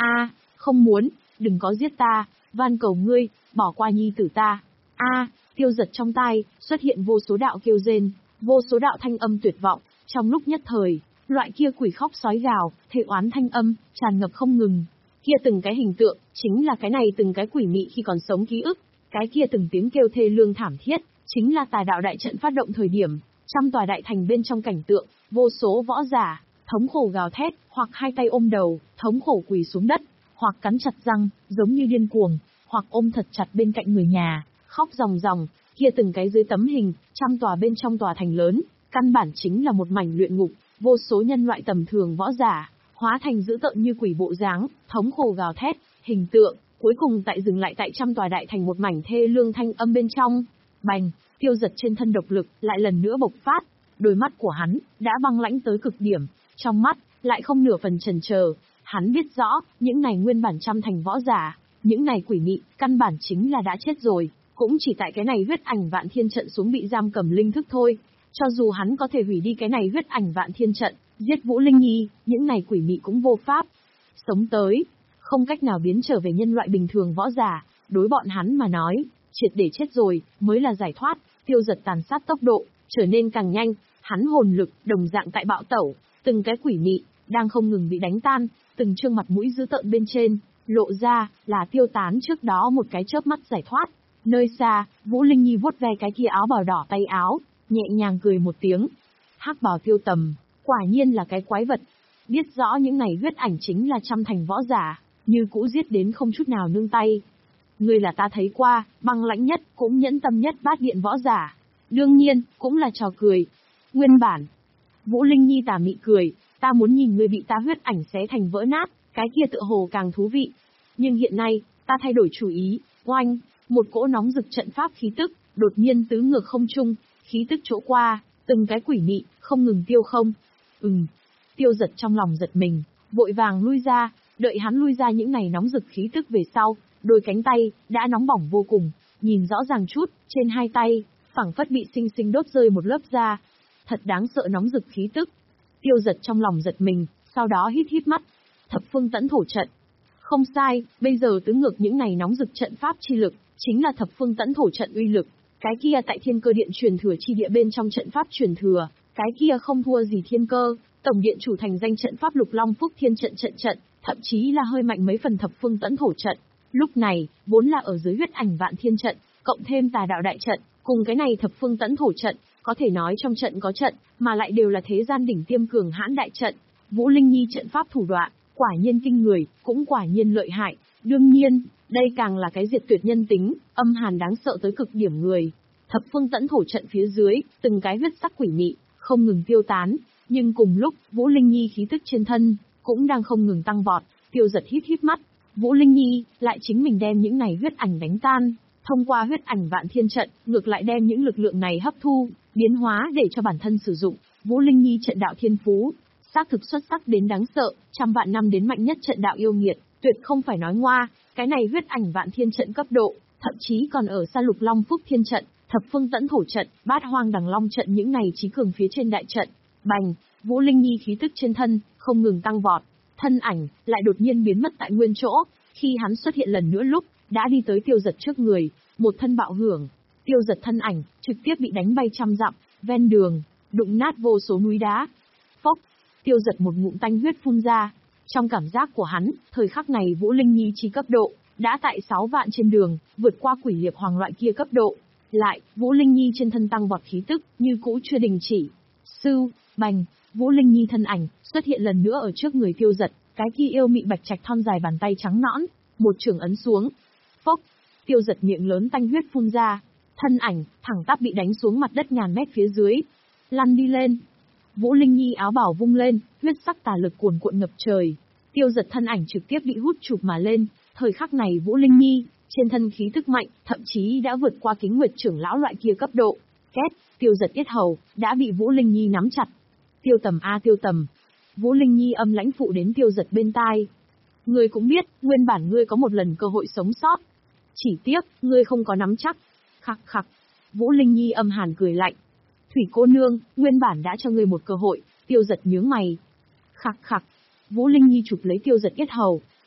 A, không muốn, đừng có giết ta, van cầu ngươi, bỏ qua nhi tử ta. A, Tiêu Giật trong tai, xuất hiện vô số đạo kêu rên, vô số đạo thanh âm tuyệt vọng, trong lúc nhất thời, loại kia quỷ khóc sói gào, thề oán thanh âm, tràn ngập không ngừng. Kia từng cái hình tượng, chính là cái này từng cái quỷ mị khi còn sống ký ức, cái kia từng tiếng kêu thê lương thảm thiết, chính là tà đạo đại trận phát động thời điểm, trăm tòa đại thành bên trong cảnh tượng, vô số võ giả, thống khổ gào thét, hoặc hai tay ôm đầu, thống khổ quỳ xuống đất, hoặc cắn chặt răng, giống như điên cuồng, hoặc ôm thật chặt bên cạnh người nhà, khóc ròng ròng, kia từng cái dưới tấm hình, trăm tòa bên trong tòa thành lớn, căn bản chính là một mảnh luyện ngục, vô số nhân loại tầm thường võ giả, hóa thành dữ tợn như quỷ bộ dáng, thống khổ gào thét, hình tượng, cuối cùng tại dừng lại tại trăm tòa đại thành một mảnh thê lương thanh âm bên trong. Bành, Tiêu Giật trên thân độc lực lại lần nữa bộc phát, đôi mắt của hắn đã băng lãnh tới cực điểm, trong mắt lại không nửa phần chần chờ, hắn biết rõ, những này nguyên bản trăm thành võ giả, những này quỷ mị, căn bản chính là đã chết rồi, cũng chỉ tại cái này huyết ảnh vạn thiên trận xuống bị giam cầm linh thức thôi. Cho dù hắn có thể hủy đi cái này huyết ảnh vạn thiên trận, giết Vũ Linh Nhi, những này quỷ mị cũng vô pháp sống tới, không cách nào biến trở về nhân loại bình thường võ giả, đối bọn hắn mà nói, triệt để chết rồi, mới là giải thoát. Tiêu Giật tàn sát tốc độ trở nên càng nhanh, hắn hồn lực đồng dạng tại bạo tẩu, từng cái quỷ mị đang không ngừng bị đánh tan, từng trương mặt mũi dữ tợn bên trên lộ ra là tiêu tán trước đó một cái chớp mắt giải thoát. Nơi xa, Vũ Linh Nhi vuốt ve cái kia áo bào đỏ tay áo, nhẹ nhàng cười một tiếng. Hắc bào Tiêu Tầm, quả nhiên là cái quái vật. Biết rõ những này huyết ảnh chính là trăm thành võ giả, như cũ giết đến không chút nào nương tay. Ngươi là ta thấy qua, băng lãnh nhất, cũng nhẫn tâm nhất bát điện võ giả. Đương nhiên, cũng là trò cười. Nguyên bản, Vũ Linh Nhi tà mị cười, ta muốn nhìn ngươi bị ta huyết ảnh xé thành vỡ nát, cái kia tựa hồ càng thú vị. Nhưng hiện nay, ta thay đổi chủ ý, oanh, một cỗ nóng rực trận pháp khí tức, đột nhiên tứ ngược không trung, khí tức chỗ qua, từng cái quỷ mị, không ngừng tiêu không. Ừm, Tiêu Giật trong lòng giật mình, vội vàng lui ra, đợi hắn lui ra những này nóng rực khí tức về sau, đôi cánh tay, đã nóng bỏng vô cùng, nhìn rõ ràng chút, trên hai tay, phảng phất bị sinh sinh đốt rơi một lớp da. Thật đáng sợ nóng rực khí tức. Tiêu Giật trong lòng giật mình, sau đó hít hít mắt. Thập phương tẫn thổ trận. Không sai, bây giờ tứ ngược những này nóng rực trận pháp chi lực, chính là thập phương tẫn thổ trận uy lực. Cái kia tại thiên cơ điện truyền thừa chi địa bên trong trận pháp truyền thừa, cái kia không thua gì thiên cơ, tổng điện chủ thành danh trận pháp lục long phúc thiên trận trận trận, thậm chí là hơi mạnh mấy phần thập phương tẫn thổ trận. Lúc này, vốn là ở dưới huyết ảnh vạn thiên trận, cộng thêm tà đạo đại trận, cùng cái này thập phương tẫn thổ trận, có thể nói trong trận có trận, mà lại đều là thế gian đỉnh tiêm cường hãn đại trận. Vũ Linh Nhi trận pháp thủ đoạn, quả nhiên kinh người, cũng quả nhiên lợi hại. Đương nhiên, đây càng là cái diệt tuyệt nhân tính, âm hàn đáng sợ tới cực điểm người. Thập phương tẫn thổ trận phía dưới, từng cái huyết sắc quỷ mị, không ngừng tiêu tán, nhưng cùng lúc, Vũ Linh Nhi khí tức trên thân, cũng đang không ngừng tăng vọt. Tiêu Giật hít hít mắt, Vũ Linh Nhi lại chính mình đem những này huyết ảnh đánh tan, thông qua huyết ảnh vạn thiên trận, ngược lại đem những lực lượng này hấp thu, biến hóa để cho bản thân sử dụng. Vũ Linh Nhi trận đạo thiên phú, xác thực xuất sắc đến đáng sợ, trăm vạn năm đến mạnh nhất trận đạo yêu nghiệt, tuyệt không phải nói ngoa. Cái này huyết ảnh vạn thiên trận cấp độ, thậm chí còn ở xa lục long phúc thiên trận, thập phương tẫn thổ trận, bát hoang đằng long trận, những này chí cường phía trên đại trận. Bành, Vũ Linh Nhi khí tức trên thân không ngừng tăng vọt, thân ảnh lại đột nhiên biến mất tại nguyên chỗ. Khi hắn xuất hiện lần nữa lúc, đã đi tới Tiêu Giật trước người, một thân bạo hưởng. Tiêu Giật thân ảnh trực tiếp bị đánh bay trăm dặm, ven đường đụng nát vô số núi đá. Phốc, Tiêu Giật một ngụm tanh huyết phun ra. Trong cảm giác của hắn, thời khắc này Vũ Linh Nhi chi cấp độ đã tại sáu vạn trên đường, vượt qua quỷ liệp hoàng loại kia cấp độ. Lại, Vũ Linh Nhi trên thân tăng vọt khí tức, như cũ chưa đình chỉ. Sưu, bành, Vũ Linh Nhi thân ảnh xuất hiện lần nữa ở trước người Tiêu Giật, cái kia yêu mị bạch trạch thon dài bàn tay trắng nõn, một chưởng ấn xuống. Phốc, Tiêu Giật miệng lớn tanh huyết phun ra, thân ảnh thẳng tắp bị đánh xuống mặt đất ngàn mét phía dưới. Lăn đi lên. Vũ Linh Nhi áo bảo vung lên, huyết sắc tà lực cuồn cuộn ngập trời. Tiêu Giật thân ảnh trực tiếp bị hút chụp mà lên. Thời khắc này Vũ Linh Nhi trên thân khí tức mạnh, thậm chí đã vượt qua Kính Nguyệt trưởng lão loại kia cấp độ. Két, Tiêu Giật yết hầu đã bị Vũ Linh Nhi nắm chặt. Tiêu Tầm a Tiêu Tầm. Vũ Linh Nhi âm lãnh phụ đến Tiêu Giật bên tai. Ngươi cũng biết, nguyên bản ngươi có một lần cơ hội sống sót. Chỉ tiếc, ngươi không có nắm chắc. Khặc khặc. Vũ Linh Nhi âm hàn cười lạnh. Thủy cô nương, nguyên bản đã cho ngươi một cơ hội. Tiêu Giật nhướng mày. Khặc khặc. Vũ Linh Nhi chụp lấy Tiêu Giật yết hầu,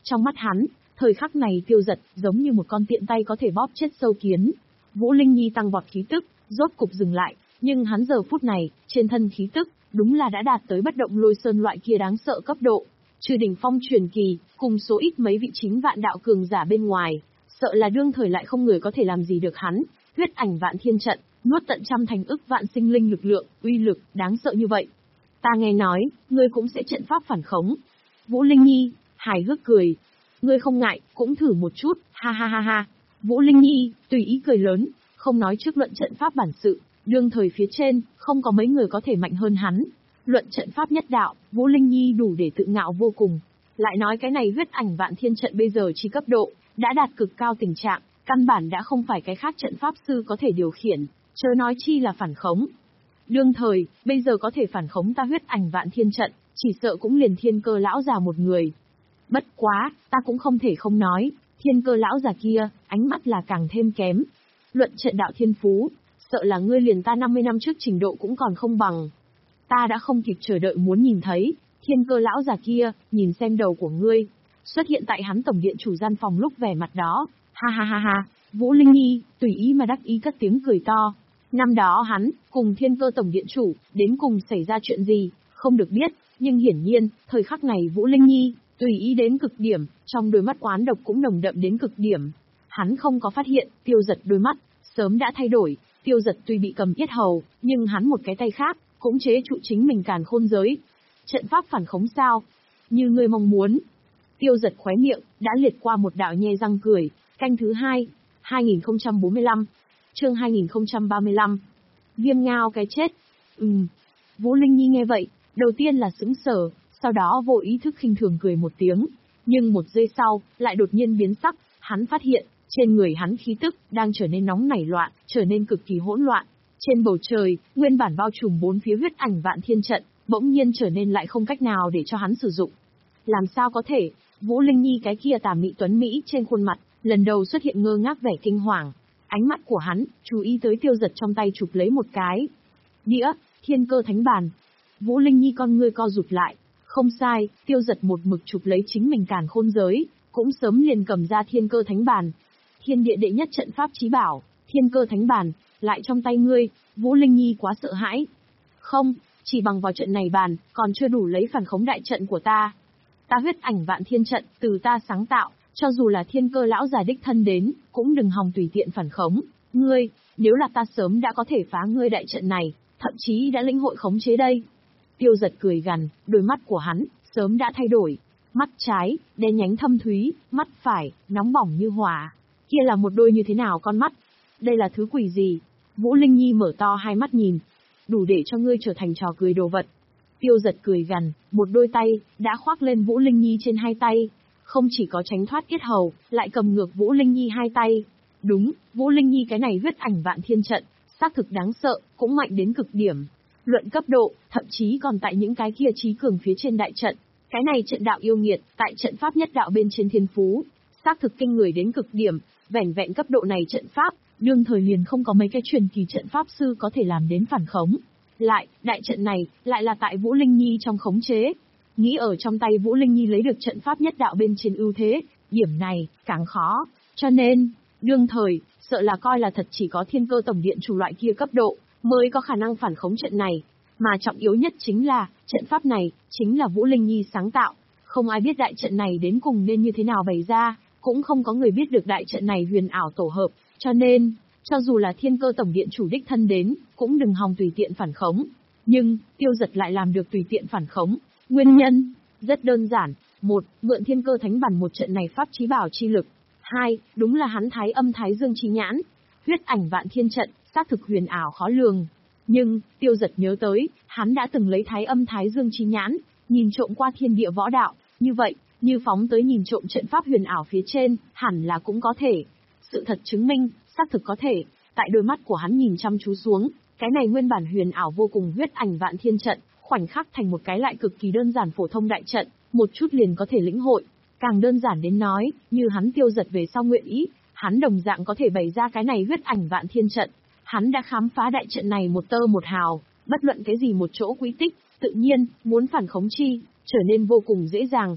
Trong mắt hắn, thời khắc này Tiêu Dật giống như một con tiện tay có thể bóp chết sâu kiến. Vũ Linh Nhi tăng vọt khí tức, rốt cục dừng lại, nhưng hắn giờ phút này, trên thân khí tức, đúng là đã đạt tới bất động lôi sơn loại kia đáng sợ cấp độ. Trừ đỉnh phong truyền kỳ, cùng số ít mấy vị chính vạn đạo cường giả bên ngoài, sợ là đương thời lại không người có thể làm gì được hắn. Huyết ảnh vạn thiên trận, nuốt tận trăm thành ức vạn sinh linh lực lượng, uy lực, đáng sợ như vậy. Ta nghe nói, ngươi cũng sẽ trận pháp phản khống. Vũ Linh Nhi, hài hước cười. Ngươi không ngại, cũng thử một chút, ha ha ha ha. Vũ Linh Nhi, tùy ý cười lớn, không nói trước luận trận pháp bản sự, đương thời phía trên, không có mấy người có thể mạnh hơn hắn. Luận trận pháp nhất đạo, Vũ Linh Nhi đủ để tự ngạo vô cùng. Lại nói cái này huyết ảnh vạn thiên trận bây giờ chi cấp độ, đã đạt cực cao tình trạng, căn bản đã không phải cái khác trận pháp sư có thể điều khiển, chớ nói chi là phản khống. Đương thời, bây giờ có thể phản khống ta huyết ảnh vạn thiên trận, chỉ sợ cũng liền thiên cơ lão già một người. Bất quá, ta cũng không thể không nói, thiên cơ lão già kia, ánh mắt là càng thêm kém. Luận trận đạo thiên phú, sợ là ngươi liền ta năm mươi năm trước trình độ cũng còn không bằng. Ta đã không kịp chờ đợi muốn nhìn thấy, thiên cơ lão già kia, nhìn xem đầu của ngươi, xuất hiện tại hắn tổng điện chủ gian phòng lúc vẻ mặt đó, ha ha ha ha, Vũ Linh Nhi, tùy ý mà đắc ý cất tiếng cười to. Năm đó hắn, cùng thiên cơ tổng điện chủ, đến cùng xảy ra chuyện gì, không được biết, nhưng hiển nhiên, thời khắc này Vũ Linh Nhi, tùy ý đến cực điểm, trong đôi mắt oán độc cũng nồng đậm đến cực điểm. Hắn không có phát hiện, Tiêu Dật đôi mắt, sớm đã thay đổi, Tiêu Dật tuy bị cầm yết hầu, nhưng hắn một cái tay khác, cũng chế trụ chính mình càn khôn giới. Trận pháp phản khống sao? Như ngươi mong muốn. Tiêu Dật khóe miệng, đã liệt qua một đạo nhe răng cười, canh thứ hai, hai nghìn không trăm bốn mươi lăm, chương hai nghìn không trăm ba mươi lăm. Viêm ngao cái chết. Ừm. Vũ Linh Nhi nghe vậy, đầu tiên là sững sờ, sau đó vô ý thức khinh thường cười một tiếng, nhưng một giây sau, lại đột nhiên biến sắc, hắn phát hiện, trên người hắn khí tức, đang trở nên nóng nảy loạn, trở nên cực kỳ hỗn loạn. Trên bầu trời, nguyên bản bao trùm bốn phía huyết ảnh vạn thiên trận, bỗng nhiên trở nên lại không cách nào để cho hắn sử dụng. Làm sao có thể? Vũ Linh Nhi cái kia tà mị tuấn Mỹ trên khuôn mặt, lần đầu xuất hiện ngơ ngác vẻ kinh hoàng. Ánh mắt của hắn, chú ý tới Tiêu Dật trong tay chụp lấy một cái đĩa, thiên cơ thánh bàn. Vũ Linh Nhi con ngươi co rụt lại. Không sai, Tiêu Dật một mực chụp lấy chính mình càn khôn giới, cũng sớm liền cầm ra thiên cơ thánh bàn. Thiên địa đệ nhất trận pháp chí bảo, thiên cơ thánh bàn, lại trong tay ngươi, Vũ Linh Nhi quá sợ hãi. Không, chỉ bằng vào trận này bàn, còn chưa đủ lấy phản khống đại trận của ta. Ta huyết ảnh vạn thiên trận, từ ta sáng tạo, cho dù là thiên cơ lão già đích thân đến, cũng đừng hòng tùy tiện phản khống. Ngươi, nếu là ta sớm đã có thể phá ngươi đại trận này, thậm chí đã lĩnh hội khống chế đây. Tiêu Dật cười gằn, đôi mắt của hắn, sớm đã thay đổi. Mắt trái, đen nhánh thâm thúy, mắt phải, nóng bỏng như hỏa. Kia là một đôi như thế nào con mắt? Đây là thứ quỷ gì? Vũ Linh Nhi mở to hai mắt nhìn. Đủ để cho ngươi trở thành trò cười đồ vật. Tiêu Dật cười gằn, một đôi tay, đã khoác lên Vũ Linh Nhi trên hai tay. Không chỉ có tránh thoát yết hầu, lại cầm ngược Vũ Linh Nhi hai tay. Đúng, Vũ Linh Nhi cái này huyết ảnh vạn thiên trận, xác thực đáng sợ, cũng mạnh đến cực điểm. Luận cấp độ, thậm chí còn tại những cái kia trí cường phía trên đại trận. Cái này trận đạo yêu nghiệt, tại trận pháp nhất đạo bên trên thiên phú, xác thực kinh người đến cực điểm, vẻn vẹn cấp độ này trận pháp, đương thời liền không có mấy cái truyền kỳ trận pháp sư có thể làm đến phản khống. Lại, đại trận này, lại là tại Vũ Linh Nhi trong khống chế. Nghĩ ở trong tay Vũ Linh Nhi lấy được trận pháp nhất đạo bên trên ưu thế, điểm này, càng khó. Cho nên, đương thời, sợ là coi là thật chỉ có thiên cơ tổng điện chủ loại kia cấp độ, mới có khả năng phản khống trận này. Mà trọng yếu nhất chính là, trận pháp này, chính là Vũ Linh Nhi sáng tạo. Không ai biết đại trận này đến cùng nên như thế nào bày ra, cũng không có người biết được đại trận này huyền ảo tổ hợp, cho nên, cho dù là thiên cơ tổng điện chủ đích thân đến, cũng đừng hòng tùy tiện phản khống. Nhưng, Tiêu Dật lại làm được tùy tiện phản khống. Nguyên nhân, rất đơn giản. Một, mượn thiên cơ thánh bản một trận này pháp chí bảo chi lực. Hai, đúng là hắn thái âm thái dương chi nhãn. Huyết ảnh vạn thiên trận, xác thực huyền ảo khó lường. Nhưng, Tiêu Dật nhớ tới, hắn đã từng lấy thái âm thái dương chi nhãn, nhìn trộm qua thiên địa võ đạo, như vậy, như phóng tới nhìn trộm trận pháp huyền ảo phía trên, hẳn là cũng có thể. Sự thật chứng minh, xác thực có thể, tại đôi mắt của hắn nhìn chăm chú xuống, cái này nguyên bản huyền ảo vô cùng huyết ảnh vạn thiên trận, khoảnh khắc thành một cái lại cực kỳ đơn giản phổ thông đại trận, một chút liền có thể lĩnh hội. Càng đơn giản đến nói, như hắn Tiêu Dật về sau nguyện ý, hắn đồng dạng có thể bày ra cái này huyết ảnh vạn thiên trận. Hắn đã khám phá đại trận này một tơ một hào, bất luận cái gì một chỗ quỹ tích, tự nhiên, muốn phản khống chi, trở nên vô cùng dễ dàng.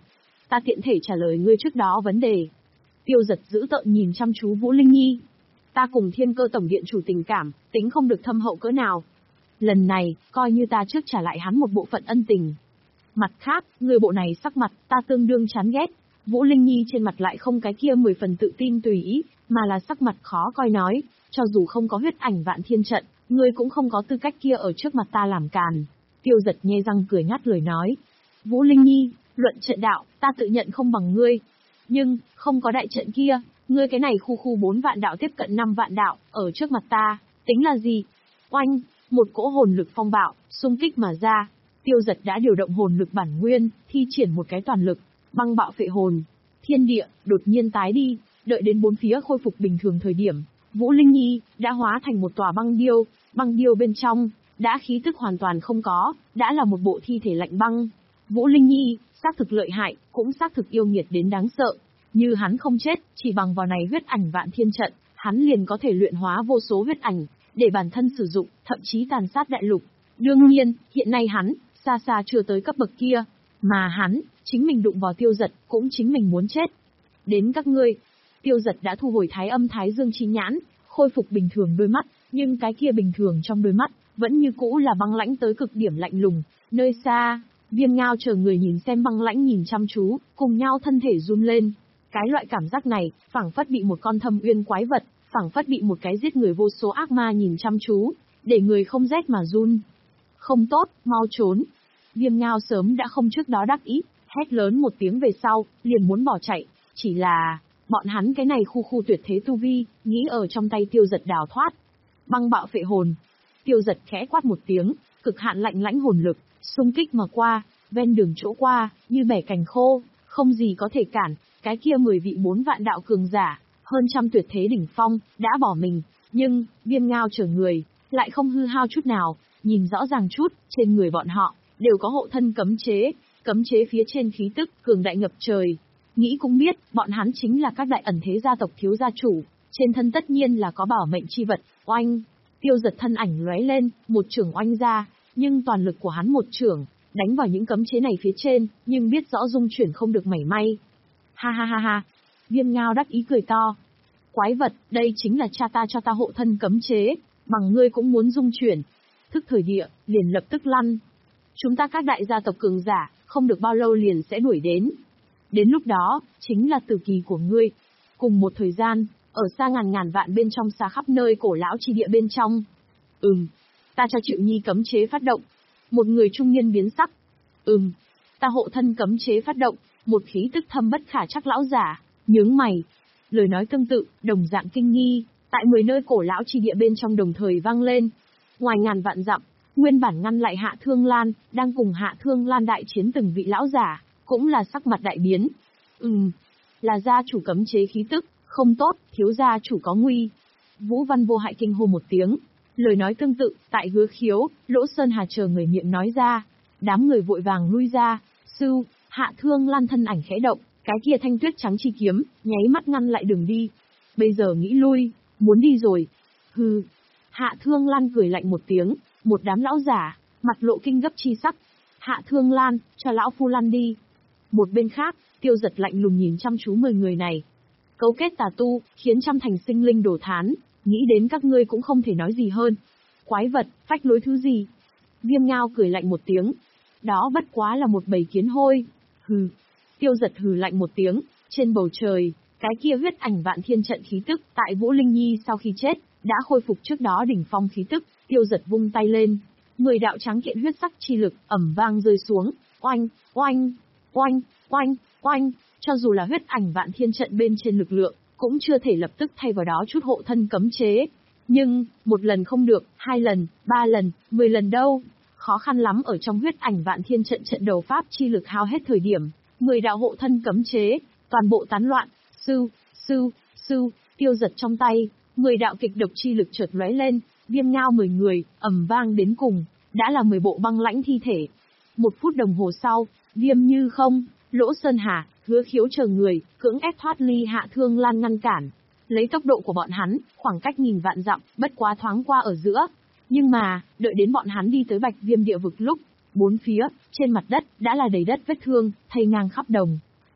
ta tiện thể trả lời ngươi trước đó vấn đề. Tiêu Giật giữ tợn nhìn chăm chú Vũ Linh Nhi. Ta cùng Thiên Cơ Tổng Điện chủ tình cảm, tính không được thâm hậu cỡ nào. Lần này, coi như ta trước trả lại hắn một bộ phận ân tình. Mặt khác, người bộ này sắc mặt, ta tương đương chán ghét. Vũ Linh Nhi trên mặt lại không cái kia mười phần tự tin tùy ý, mà là sắc mặt khó coi nói, cho dù không có huyết ảnh vạn thiên trận, ngươi cũng không có tư cách kia ở trước mặt ta làm càn. Tiêu Giật nhe răng cười nhát lời nói. Vũ Linh Nhi, luận trận đạo, ta tự nhận không bằng ngươi. Nhưng, không có đại trận kia, ngươi cái này khu khu bốn vạn đạo tiếp cận năm vạn đạo, ở trước mặt ta, tính là gì? Oanh, một cỗ hồn lực phong bạo, xung kích mà ra. Tiêu Giật đã điều động hồn lực bản nguyên, thi triển một cái toàn lực, băng bạo phệ hồn. Thiên địa, đột nhiên tái đi, đợi đến bốn phía khôi phục bình thường thời điểm. Vũ Linh Nhi, đã hóa thành một tòa băng điêu, băng điêu bên trong, đã khí tức hoàn toàn không có, đã là một bộ thi thể lạnh băng. Vũ Linh Nhi, xác thực lợi hại, cũng xác thực yêu nghiệt đến đáng sợ. Như hắn không chết, chỉ bằng vào này huyết ảnh vạn thiên trận, hắn liền có thể luyện hóa vô số huyết ảnh, để bản thân sử dụng, thậm chí tàn sát đại lục. Đương nhiên, hiện nay hắn, xa xa chưa tới cấp bậc kia, mà hắn, chính mình đụng vào Tiêu Giật, cũng chính mình muốn chết. Đến các ngươi, Tiêu Giật đã thu hồi thái âm thái dương chi nhãn, khôi phục bình thường đôi mắt, nhưng cái kia bình thường trong đôi mắt, vẫn như cũ là băng lãnh tới cực điểm lạnh lùng. Nơi xa, Viêm Ngao chờ người nhìn xem băng lãnh nhìn chăm chú, cùng nhau thân thể run lên. Cái loại cảm giác này, phảng phất bị một con thâm uyên quái vật, phảng phất bị một cái giết người vô số ác ma nhìn chăm chú, để người không rét mà run. Không tốt, mau trốn. Viêm Ngao sớm đã không trước đó đắc ý, hét lớn một tiếng về sau, liền muốn bỏ chạy, chỉ là, bọn hắn cái này khu khu tuyệt thế tu vi, nghĩ ở trong tay Tiêu Giật đào thoát. Băng bạo phệ hồn. Tiêu Giật khẽ quát một tiếng, cực hạn lạnh lãnh hồn lực, xung kích mà qua, ven đường chỗ qua, như bẻ cành khô, không gì có thể cản, cái kia mười vị bốn vạn đạo cường giả, hơn trăm tuyệt thế đỉnh phong, đã bỏ mình, nhưng, Viêm Ngao chờ người, lại không hư hao chút nào, nhìn rõ ràng chút, trên người bọn họ, đều có hộ thân cấm chế, cấm chế phía trên khí tức, cường đại ngập trời. Nghĩ cũng biết, bọn hắn chính là các đại ẩn thế gia tộc thiếu gia chủ, trên thân tất nhiên là có bảo mệnh chi vật. Oanh, Tiêu Giật thân ảnh lóe lên, một chưởng oanh ra, nhưng toàn lực của hắn một chưởng, đánh vào những cấm chế này phía trên, nhưng biết rõ dung chuyển không được mảy may. Ha ha ha ha, Viêm Ngao đắc ý cười to. Quái vật, đây chính là cha ta cho ta hộ thân cấm chế, bằng ngươi cũng muốn dung chuyển. Thức thời địa, liền lập tức lăn. Chúng ta các đại gia tộc cường giả, không được bao lâu liền sẽ đuổi đến. Đến lúc đó, chính là tử kỳ của ngươi. Cùng một thời gian, ở xa ngàn ngàn vạn bên trong xa khắp nơi cổ lão chi địa bên trong. Ừm, ta cho Triệu Nhi cấm chế phát động. Một người trung niên biến sắc. Ừm, ta hộ thân cấm chế phát động, một khí tức thâm bất khả chắc lão giả, nhướng mày. Lời nói tương tự, đồng dạng kinh nghi, tại mười nơi cổ lão chi địa bên trong đồng thời vang lên. Ngoài ngàn vạn dặm, nguyên bản ngăn lại Hạ Thương Lan, đang cùng Hạ Thương Lan đại chiến từng vị lão giả, cũng là sắc mặt đại biến. Ừm, là gia chủ cấm chế khí tức, không tốt, thiếu gia chủ có nguy. Vũ Văn Vô Hại kinh hô một tiếng. Lời nói tương tự, tại Hứa Khiếu, Lỗ Sơn Hà chờ người miệng nói ra. Đám người vội vàng lui ra. Sư, Hạ Thương Lan thân ảnh khẽ động, cái kia thanh tuyết trắng chi kiếm, nháy mắt ngăn lại đường đi. Bây giờ nghĩ lui, muốn đi rồi. Hừ. Hạ Thương Lan cười lạnh một tiếng, một đám lão giả, mặt lộ kinh gấp chi sắc. Hạ Thương Lan, cho lão phu lăn đi. Một bên khác, Tiêu Giật lạnh lùng nhìn chăm chú mười người này. Cấu kết tà tu, khiến trăm thành sinh linh đổ thán, nghĩ đến các ngươi cũng không thể nói gì hơn. Quái vật, phách lối thứ gì? Viêm Ngao cười lạnh một tiếng. Đó bất quá là một bầy kiến hôi. Hừ. Tiêu Giật hừ lạnh một tiếng, trên bầu trời, cái kia huyết ảnh vạn thiên trận khí tức, tại Vũ Linh Nhi sau khi chết, đã khôi phục trước đó đỉnh phong khí tức. Tiêu Giật vung tay lên, mười đạo trắng kiện huyết sắc chi lực ầm vang rơi xuống, oanh, oanh, oanh, oanh, oanh, cho dù là huyết ảnh vạn thiên trận bên trên lực lượng, cũng chưa thể lập tức thay vào đó chút hộ thân cấm chế. Nhưng, một lần không được, hai lần, ba lần, mười lần đâu. Khó khăn lắm ở trong huyết ảnh vạn thiên trận trận đầu pháp chi lực hao hết thời điểm, mười đạo hộ thân cấm chế, toàn bộ tán loạn, sư, sư, sư, Tiêu Giật trong tay, mười đạo kịch độc chi lực chợt lóe lên, Viêm Ngao mười người, ầm vang đến cùng, đã là mười bộ băng lãnh thi thể. Một phút đồng hồ sau, Viêm Như Không, Lỗ Sơn Hà, Hứa Khiếu chờ người, cưỡng ép thoát ly Hạ Thương Lan ngăn cản. Lấy tốc độ của bọn hắn, khoảng cách nghìn vạn dặm, bất quá thoáng qua ở giữa. Nhưng mà, đợi đến bọn hắn đi tới Bạch Viêm địa vực lúc, bốn phía, trên mặt đất, đã là đầy đất vết thương, thây ngang khắp đồng.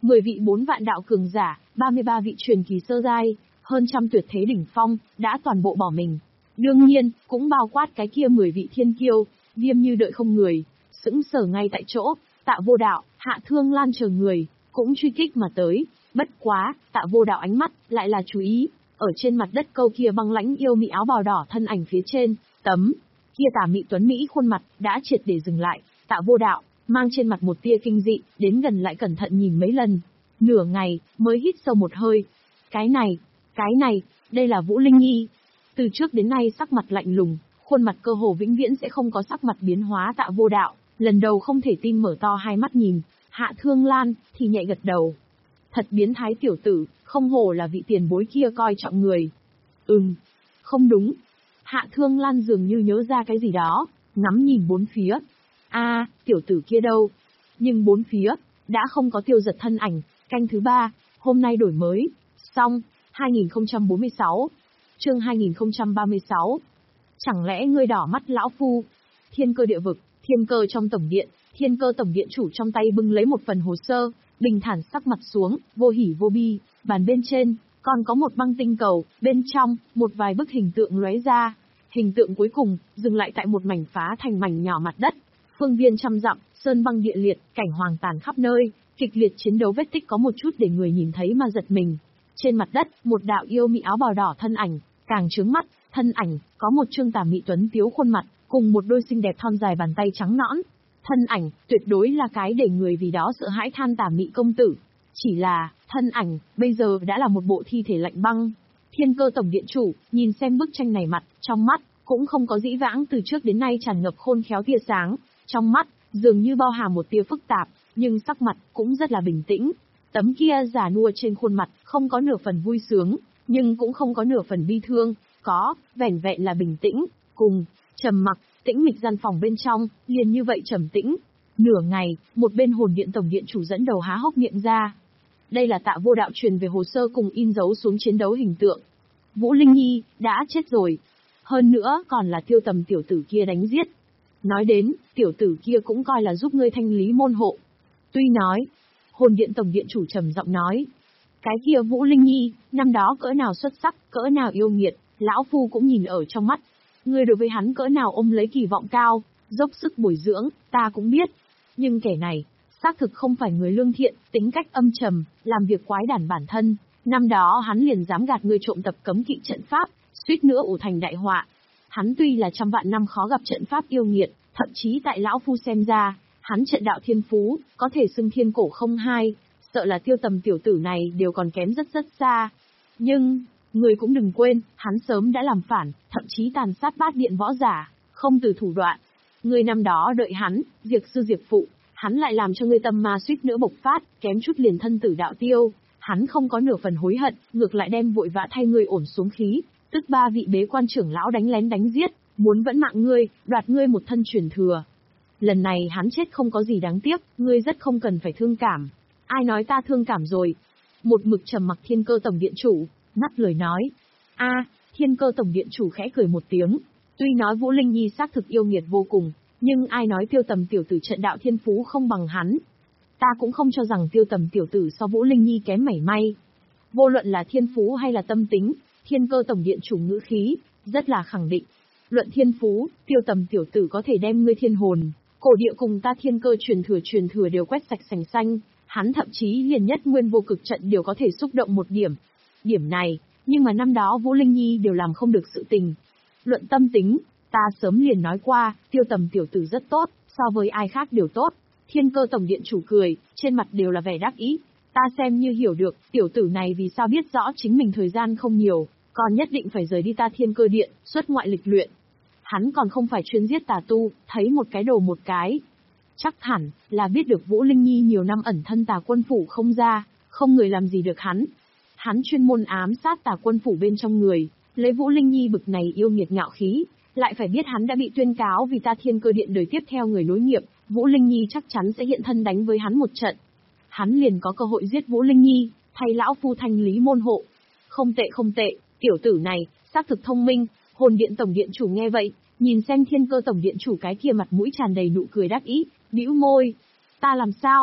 mười vị bốn vạn đạo cường giả, ba mươi ba vị truyền kỳ sơ giai, hơn trăm tuyệt thế đỉnh phong, đã toàn bộ bỏ mình. Đương nhiên, cũng bao quát cái kia mười vị thiên kiêu, Viêm Như đợi không người, sững sờ ngay tại chỗ, Tạ Vô Đạo, Hạ Thương Lan chờ người, cũng truy kích mà tới. Bất quá, Tạ Vô Đạo ánh mắt, lại là chú ý, ở trên mặt đất câu kia băng lãnh yêu mị áo bào đỏ thân ảnh phía trên, tấm kia tà mị tuấn mỹ khuôn mặt, đã triệt để dừng lại. Tạ Vô Đạo, mang trên mặt một tia kinh dị, đến gần lại cẩn thận nhìn mấy lần. Nửa ngày, mới hít sâu một hơi. Cái này, cái này, đây là Vũ Linh Nhi. Từ trước đến nay sắc mặt lạnh lùng, khuôn mặt cơ hồ vĩnh viễn sẽ không có sắc mặt biến hóa. Tạ Vô Đạo, lần đầu không thể tin mở to hai mắt nhìn. Hạ Thương Lan, thì nhẹ gật đầu. Thật biến thái tiểu tử, không hổ là vị tiền bối kia coi trọng người. Ừm, không đúng. Hạ Thương Lan dường như nhớ ra cái gì đó, ngắm nhìn bốn phía. A, tiểu tử kia đâu? Nhưng bốn phía, đã không có Tiêu Giật thân ảnh. Canh thứ ba, hôm nay đổi mới. Xong, hai nghìn không trăm bốn mươi sáu. Chương hai nghìn không trăm ba mươi sáu. Chẳng lẽ ngươi đỏ mắt lão phu? Thiên Cơ địa vực, Thiên Cơ trong tổng điện, Thiên Cơ tổng điện chủ trong tay bưng lấy một phần hồ sơ, bình thản sắc mặt xuống, vô hỉ vô bi. Bàn bên trên, còn có một băng tinh cầu, bên trong, một vài bức hình tượng lóe ra. Hình tượng cuối cùng, dừng lại tại một mảnh phá thành mảnh nhỏ mặt đất. Phương viên trăm dặm, sơn băng địa liệt, cảnh hoàng tàn khắp nơi, kịch liệt chiến đấu vết tích có một chút để người nhìn thấy mà giật mình. Trên mặt đất, một đạo yêu mị áo bào đỏ thân ảnh, càng trướng mắt, thân ảnh, có một trương tà mị tuấn tiếu khuôn mặt, cùng một đôi xinh đẹp thon dài bàn tay trắng nõn. Thân ảnh, tuyệt đối là cái để người vì đó sợ hãi than tà mị công tử. Chỉ là, thân ảnh, bây giờ đã là một bộ thi thể lạnh băng. Thiên Cơ tổng điện chủ, nhìn xem bức tranh này mặt, trong mắt, cũng không có dĩ vãng từ trước đến nay tràn ngập khôn khéo tia sáng. Trong mắt, dường như bao hàm một tia phức tạp, nhưng sắc mặt, cũng rất là bình tĩnh. Tấm kia già nua trên khuôn mặt, không có nửa phần vui sướng, nhưng cũng không có nửa phần bi thương, có, vẻn vẹn là bình tĩnh, cùng, trầm mặc, tĩnh mịch gian phòng bên trong, liền như vậy trầm tĩnh. Nửa ngày, một bên hồn điện tổng điện chủ dẫn đầu há hốc miệng ra. Đây là Tạ Vô Đạo truyền về hồ sơ cùng in dấu xuống chiến đấu hình tượng. Vũ Linh Nhi, đã chết rồi. Hơn nữa, còn là Tiêu Tầm tiểu tử kia đánh giết. Nói đến, tiểu tử kia cũng coi là giúp ngươi thanh lý môn hộ. Tuy nói, hồn điện tổng điện chủ trầm giọng nói. Cái kia Vũ Linh Nhi, năm đó cỡ nào xuất sắc, cỡ nào yêu nghiệt, lão phu cũng nhìn ở trong mắt. Ngươi đối với hắn cỡ nào ôm lấy kỳ vọng cao, dốc sức bồi dưỡng, ta cũng biết. Nhưng kẻ này, xác thực không phải người lương thiện, tính cách âm trầm, làm việc quái đản bản thân. Năm đó hắn liền dám gạt ngươi trộm tập cấm kỵ trận pháp, suýt nữa ủ thành đại họa. Hắn tuy là trăm vạn năm khó gặp trận pháp yêu nghiệt, thậm chí tại lão phu xem ra, hắn trận đạo thiên phú, có thể xưng thiên cổ không hai, sợ là Tiêu Tầm tiểu tử này đều còn kém rất rất xa. Nhưng, người cũng đừng quên, hắn sớm đã làm phản, thậm chí tàn sát bát điện võ giả, không từ thủ đoạn. Người năm đó đợi hắn, diệt sư diệt phụ, hắn lại làm cho ngươi tâm ma suýt nữa bộc phát, kém chút liền thân tử đạo tiêu. Hắn không có nửa phần hối hận, ngược lại đem vội vã thay ngươi ổn xuống khí, tức ba vị bế quan trưởng lão đánh lén đánh giết, muốn vẫn mạng ngươi, đoạt ngươi một thân truyền thừa. Lần này hắn chết không có gì đáng tiếc, ngươi rất không cần phải thương cảm. Ai nói ta thương cảm rồi? Một mực trầm mặc Thiên Cơ tổng điện chủ, ngắt lời nói. A, Thiên Cơ tổng điện chủ khẽ cười một tiếng. Tuy nói Vũ Linh Nhi xác thực yêu nghiệt vô cùng, nhưng ai nói Tiêu Tầm tiểu tử trận đạo thiên phú không bằng hắn? Ta cũng không cho rằng Tiêu Tầm tiểu tử so Vũ Linh Nhi kém mảy may. Vô luận là thiên phú hay là tâm tính, Thiên Cơ tổng điện chủ ngữ khí, rất là khẳng định. Luận thiên phú, Tiêu Tầm tiểu tử có thể đem ngươi thiên hồn, cổ địa cùng ta thiên cơ truyền thừa truyền thừa đều quét sạch sành xanh, hắn thậm chí liền nhất nguyên vô cực trận đều có thể xúc động một điểm. Điểm này, nhưng mà năm đó Vũ Linh Nhi đều làm không được sự tình. Luận tâm tính, ta sớm liền nói qua, Tiêu Tầm tiểu tử rất tốt, so với ai khác đều tốt. Thiên Cơ tổng điện chủ cười, trên mặt đều là vẻ đắc ý. Ta xem như hiểu được, tiểu tử này vì sao biết rõ chính mình thời gian không nhiều, còn nhất định phải rời đi ta Thiên Cơ điện, xuất ngoại lịch luyện. Hắn còn không phải chuyên giết tà tu, thấy một cái đồ một cái. Chắc hẳn, là biết được Vũ Linh Nhi nhiều năm ẩn thân tà quân phủ không ra, không người làm gì được hắn. Hắn chuyên môn ám sát tà quân phủ bên trong người, lấy Vũ Linh Nhi bực này yêu nghiệt ngạo khí, lại phải biết hắn đã bị tuyên cáo vì ta Thiên Cơ điện đời tiếp theo người nối nghiệp, Vũ Linh Nhi chắc chắn sẽ hiện thân đánh với hắn một trận. Hắn liền có cơ hội giết Vũ Linh Nhi, thay lão phu thanh lý môn hộ. Không tệ không tệ, tiểu tử này, xác thực thông minh. Hồn điện tổng điện chủ nghe vậy, nhìn xem Thiên Cơ tổng điện chủ cái kia mặt mũi tràn đầy nụ cười đắc ý, bĩu môi. Ta làm sao?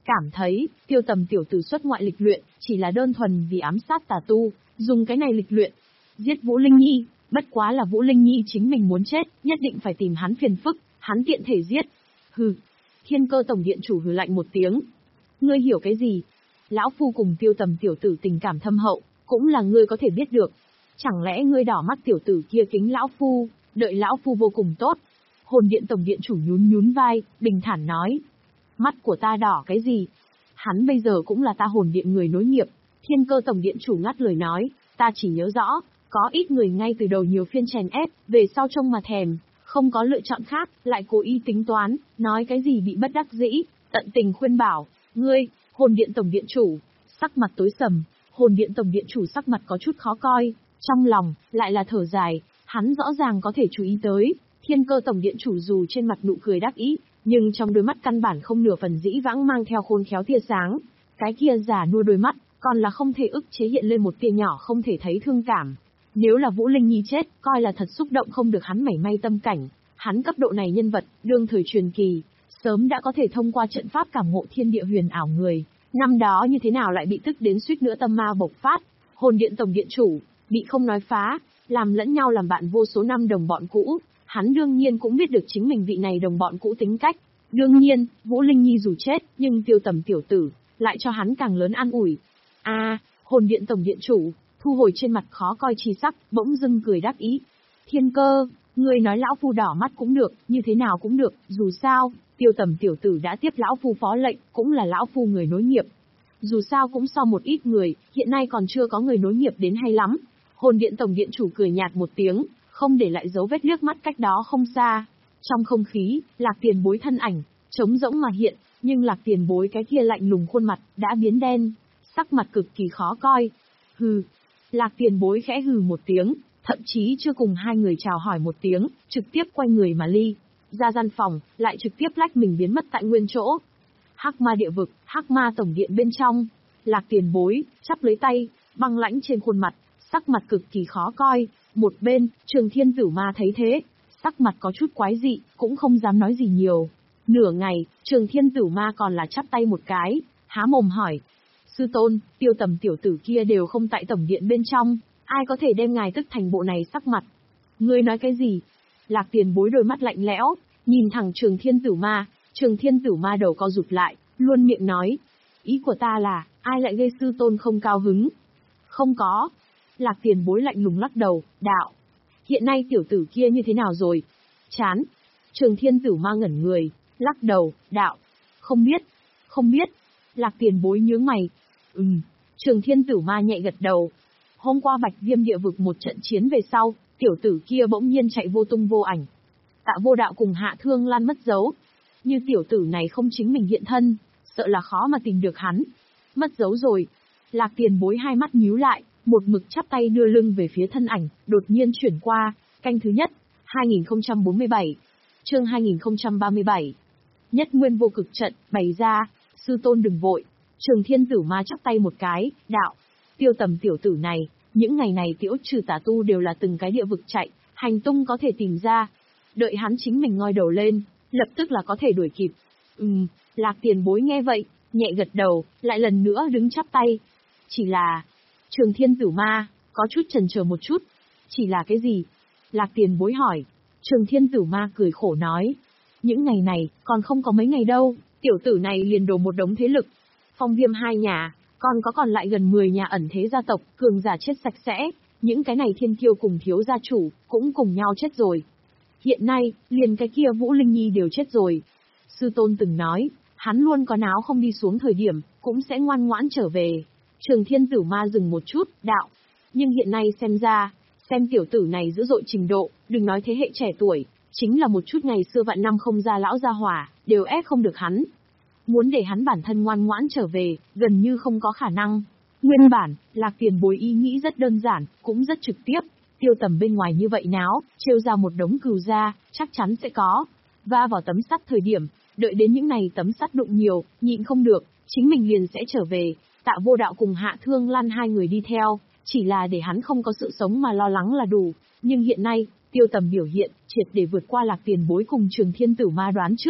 cảm thấy, Tiêu Tầm tiểu tử xuất ngoại lịch luyện, chỉ là đơn thuần vì ám sát tà tu, dùng cái này lịch luyện. Giết Vũ Linh Nhi, bất quá là Vũ Linh Nhi chính mình muốn chết, nhất định phải tìm hắn phiền phức, hắn tiện thể giết. Hừ. Thiên Cơ Tổng điện chủ hừ lạnh một tiếng. Ngươi hiểu cái gì? Lão Phu cùng Tiêu Tầm tiểu tử tình cảm thâm hậu, cũng là ngươi có thể biết được. Chẳng lẽ ngươi đỏ mắt tiểu tử kia kính Lão Phu, đợi Lão Phu vô cùng tốt? Hồn Điện Tổng điện chủ nhún nhún vai, bình thản nói. Mắt của ta đỏ cái gì? Hắn bây giờ cũng là ta Hồn Điện người nối nghiệp. Thiên Cơ Tổng điện chủ ngắt lời nói, ta chỉ nhớ rõ, có ít người ngay từ đầu nhiều phiên chèn ép, về sau trông mà thèm, không có lựa chọn khác, lại cố ý tính toán, nói cái gì bị bất đắc dĩ, tận tình khuyên bảo. Ngươi, Hồn Điện Tổng điện chủ, sắc mặt tối sầm, Hồn Điện Tổng điện chủ sắc mặt có chút khó coi, trong lòng, lại là thở dài, hắn rõ ràng có thể chú ý tới, Thiên Cơ Tổng điện chủ dù trên mặt nụ cười đắc ý, nhưng trong đôi mắt căn bản không nửa phần dĩ vãng mang theo khôn khéo tia sáng, cái kia giả nua đôi mắt, còn là không thể ức chế hiện lên một tia nhỏ không thể thấy thương cảm. Nếu là Vũ Linh Nhi chết, coi là thật xúc động không được hắn mảy may tâm cảnh, hắn cấp độ này nhân vật, đương thời truyền kỳ, sớm đã có thể thông qua trận pháp cảm ngộ thiên địa huyền ảo người, năm đó như thế nào lại bị tức đến suýt nữa tâm ma bộc phát. Hồn Điện Tổng điện chủ, bị không nói phá, làm lẫn nhau làm bạn vô số năm đồng bọn cũ, hắn đương nhiên cũng biết được chính mình vị này đồng bọn cũ tính cách. Đương nhiên, Vũ Linh Nhi dù chết, nhưng Tiêu Tầm tiểu tử, lại cho hắn càng lớn an ủi. A, à, Hồn Điện Tổng điện chủ, thu hồi trên mặt khó coi chi sắc, bỗng dưng cười đắc ý. Thiên Cơ, ngươi nói Lão Phu đỏ mắt cũng được, như thế nào cũng được, dù sao, Tiêu Tầm tiểu tử đã tiếp Lão Phu phó lệnh, cũng là Lão Phu người nối nghiệp. Dù sao cũng so một ít người, hiện nay còn chưa có người nối nghiệp đến hay lắm. Hồn Điện Tổng điện chủ cười nhạt một tiếng, không để lại dấu vết liếc mắt cách đó không xa. Trong không khí, Lạc Tiền Bối thân ảnh, trống rỗng mà hiện, nhưng Lạc Tiền Bối cái kia lạnh lùng khuôn mặt, đã biến đen, sắc mặt cực kỳ khó coi. Hừ. Lạc Tiền Bối khẽ hừ một tiếng, thậm chí chưa cùng hai người chào hỏi một tiếng, trực tiếp quay người mà ly. Ra gian phòng, lại trực tiếp lách mình biến mất tại nguyên chỗ. Hắc Ma địa vực, Hắc Ma tổng điện bên trong, Lạc Tiền Bối, chắp lấy tay, băng lãnh trên khuôn mặt, sắc mặt cực kỳ khó coi. Một bên, Trường Thiên Tử Ma thấy thế, sắc mặt có chút quái dị, cũng không dám nói gì nhiều. Nửa ngày, Trường Thiên Tử Ma còn là chắp tay một cái, há mồm hỏi. Sư tôn, Tiêu Tầm tiểu tử kia đều không tại tổng điện bên trong, ai có thể đem ngài tức thành bộ này sắc mặt? Ngươi nói cái gì? Lạc Tiền Bối đôi mắt lạnh lẽo, nhìn thẳng Trường Thiên Tử Ma, Trường Thiên Tử Ma đầu co rụt lại, luôn miệng nói. Ý của ta là, ai lại gây sư tôn không cao hứng? Không có. Lạc Tiền Bối lạnh lùng lắc đầu, đạo. Hiện nay tiểu tử kia như thế nào rồi? Chán. Trường Thiên Tử Ma ngẩn người, lắc đầu, đạo. Không biết. Không biết. Lạc Tiền Bối nhướng mày. Ừm. Trường Thiên Tử Ma nhẹ gật đầu. Hôm qua Bạch Viêm địa vực một trận chiến về sau, tiểu tử kia bỗng nhiên chạy vô tung vô ảnh. Tạ Vô Đạo cùng Hạ Thương Lan mất dấu. Như tiểu tử này không chính mình hiện thân, sợ là khó mà tìm được hắn. Mất dấu rồi. Lạc Tiền Bối hai mắt nhíu lại, một mực chắp tay đưa lưng về phía thân ảnh, đột nhiên chuyển qua, canh thứ nhất, hai nghìn không trăm bốn mươi bảy, chương hai nghìn không trăm ba mươi bảy. Nhất nguyên vô cực trận, bày ra, sư tôn đừng vội. Trường Thiên Tử Ma chắp tay một cái, đạo. Tiêu Tầm tiểu tử này, những ngày này tiễu trừ tà tu đều là từng cái địa vực chạy, hành tung có thể tìm ra. Đợi hắn chính mình ngoi đầu lên, lập tức là có thể đuổi kịp. Ừm, Lạc Tiền Bối nghe vậy, nhẹ gật đầu, lại lần nữa đứng chắp tay. Chỉ là... Trường Thiên Tử Ma, có chút chần chờ một chút. Chỉ là cái gì? Lạc Tiền Bối hỏi. Trường Thiên Tử Ma cười khổ nói. Những ngày này, còn không có mấy ngày đâu, tiểu tử này liền đổ một đống thế lực. Phong Viêm hai nhà, còn có còn lại gần mười nhà ẩn thế gia tộc, cường giả chết sạch sẽ. Những cái này thiên kiêu cùng thiếu gia chủ, cũng cùng nhau chết rồi. Hiện nay, liền cái kia Vũ Linh Nhi đều chết rồi. Sư tôn từng nói, hắn luôn có náo không đi xuống thời điểm, cũng sẽ ngoan ngoãn trở về. Trường Thiên Tử Ma dừng một chút, đạo. Nhưng hiện nay xem ra, xem tiểu tử này dữ dội trình độ, đừng nói thế hệ trẻ tuổi, chính là một chút ngày xưa vạn năm không ra lão gia hỏa, đều ép không được hắn. Muốn để hắn bản thân ngoan ngoãn trở về, gần như không có khả năng. Nguyên bản, Lạc Tiền Bối ý nghĩ rất đơn giản, cũng rất trực tiếp. Tiêu Tầm bên ngoài như vậy náo, trêu ra một đống cừu ra, chắc chắn sẽ có. Va vào tấm sắt thời điểm, đợi đến những này tấm sắt đụng nhiều, nhịn không được, chính mình liền sẽ trở về. Tạ Vô Đạo cùng Hạ Thương Lan hai người đi theo, chỉ là để hắn không có sự sống mà lo lắng là đủ. Nhưng hiện nay, Tiêu Tầm biểu hiện, triệt để vượt qua Lạc Tiền Bối cùng Trường Thiên Tử Ma đoán trước.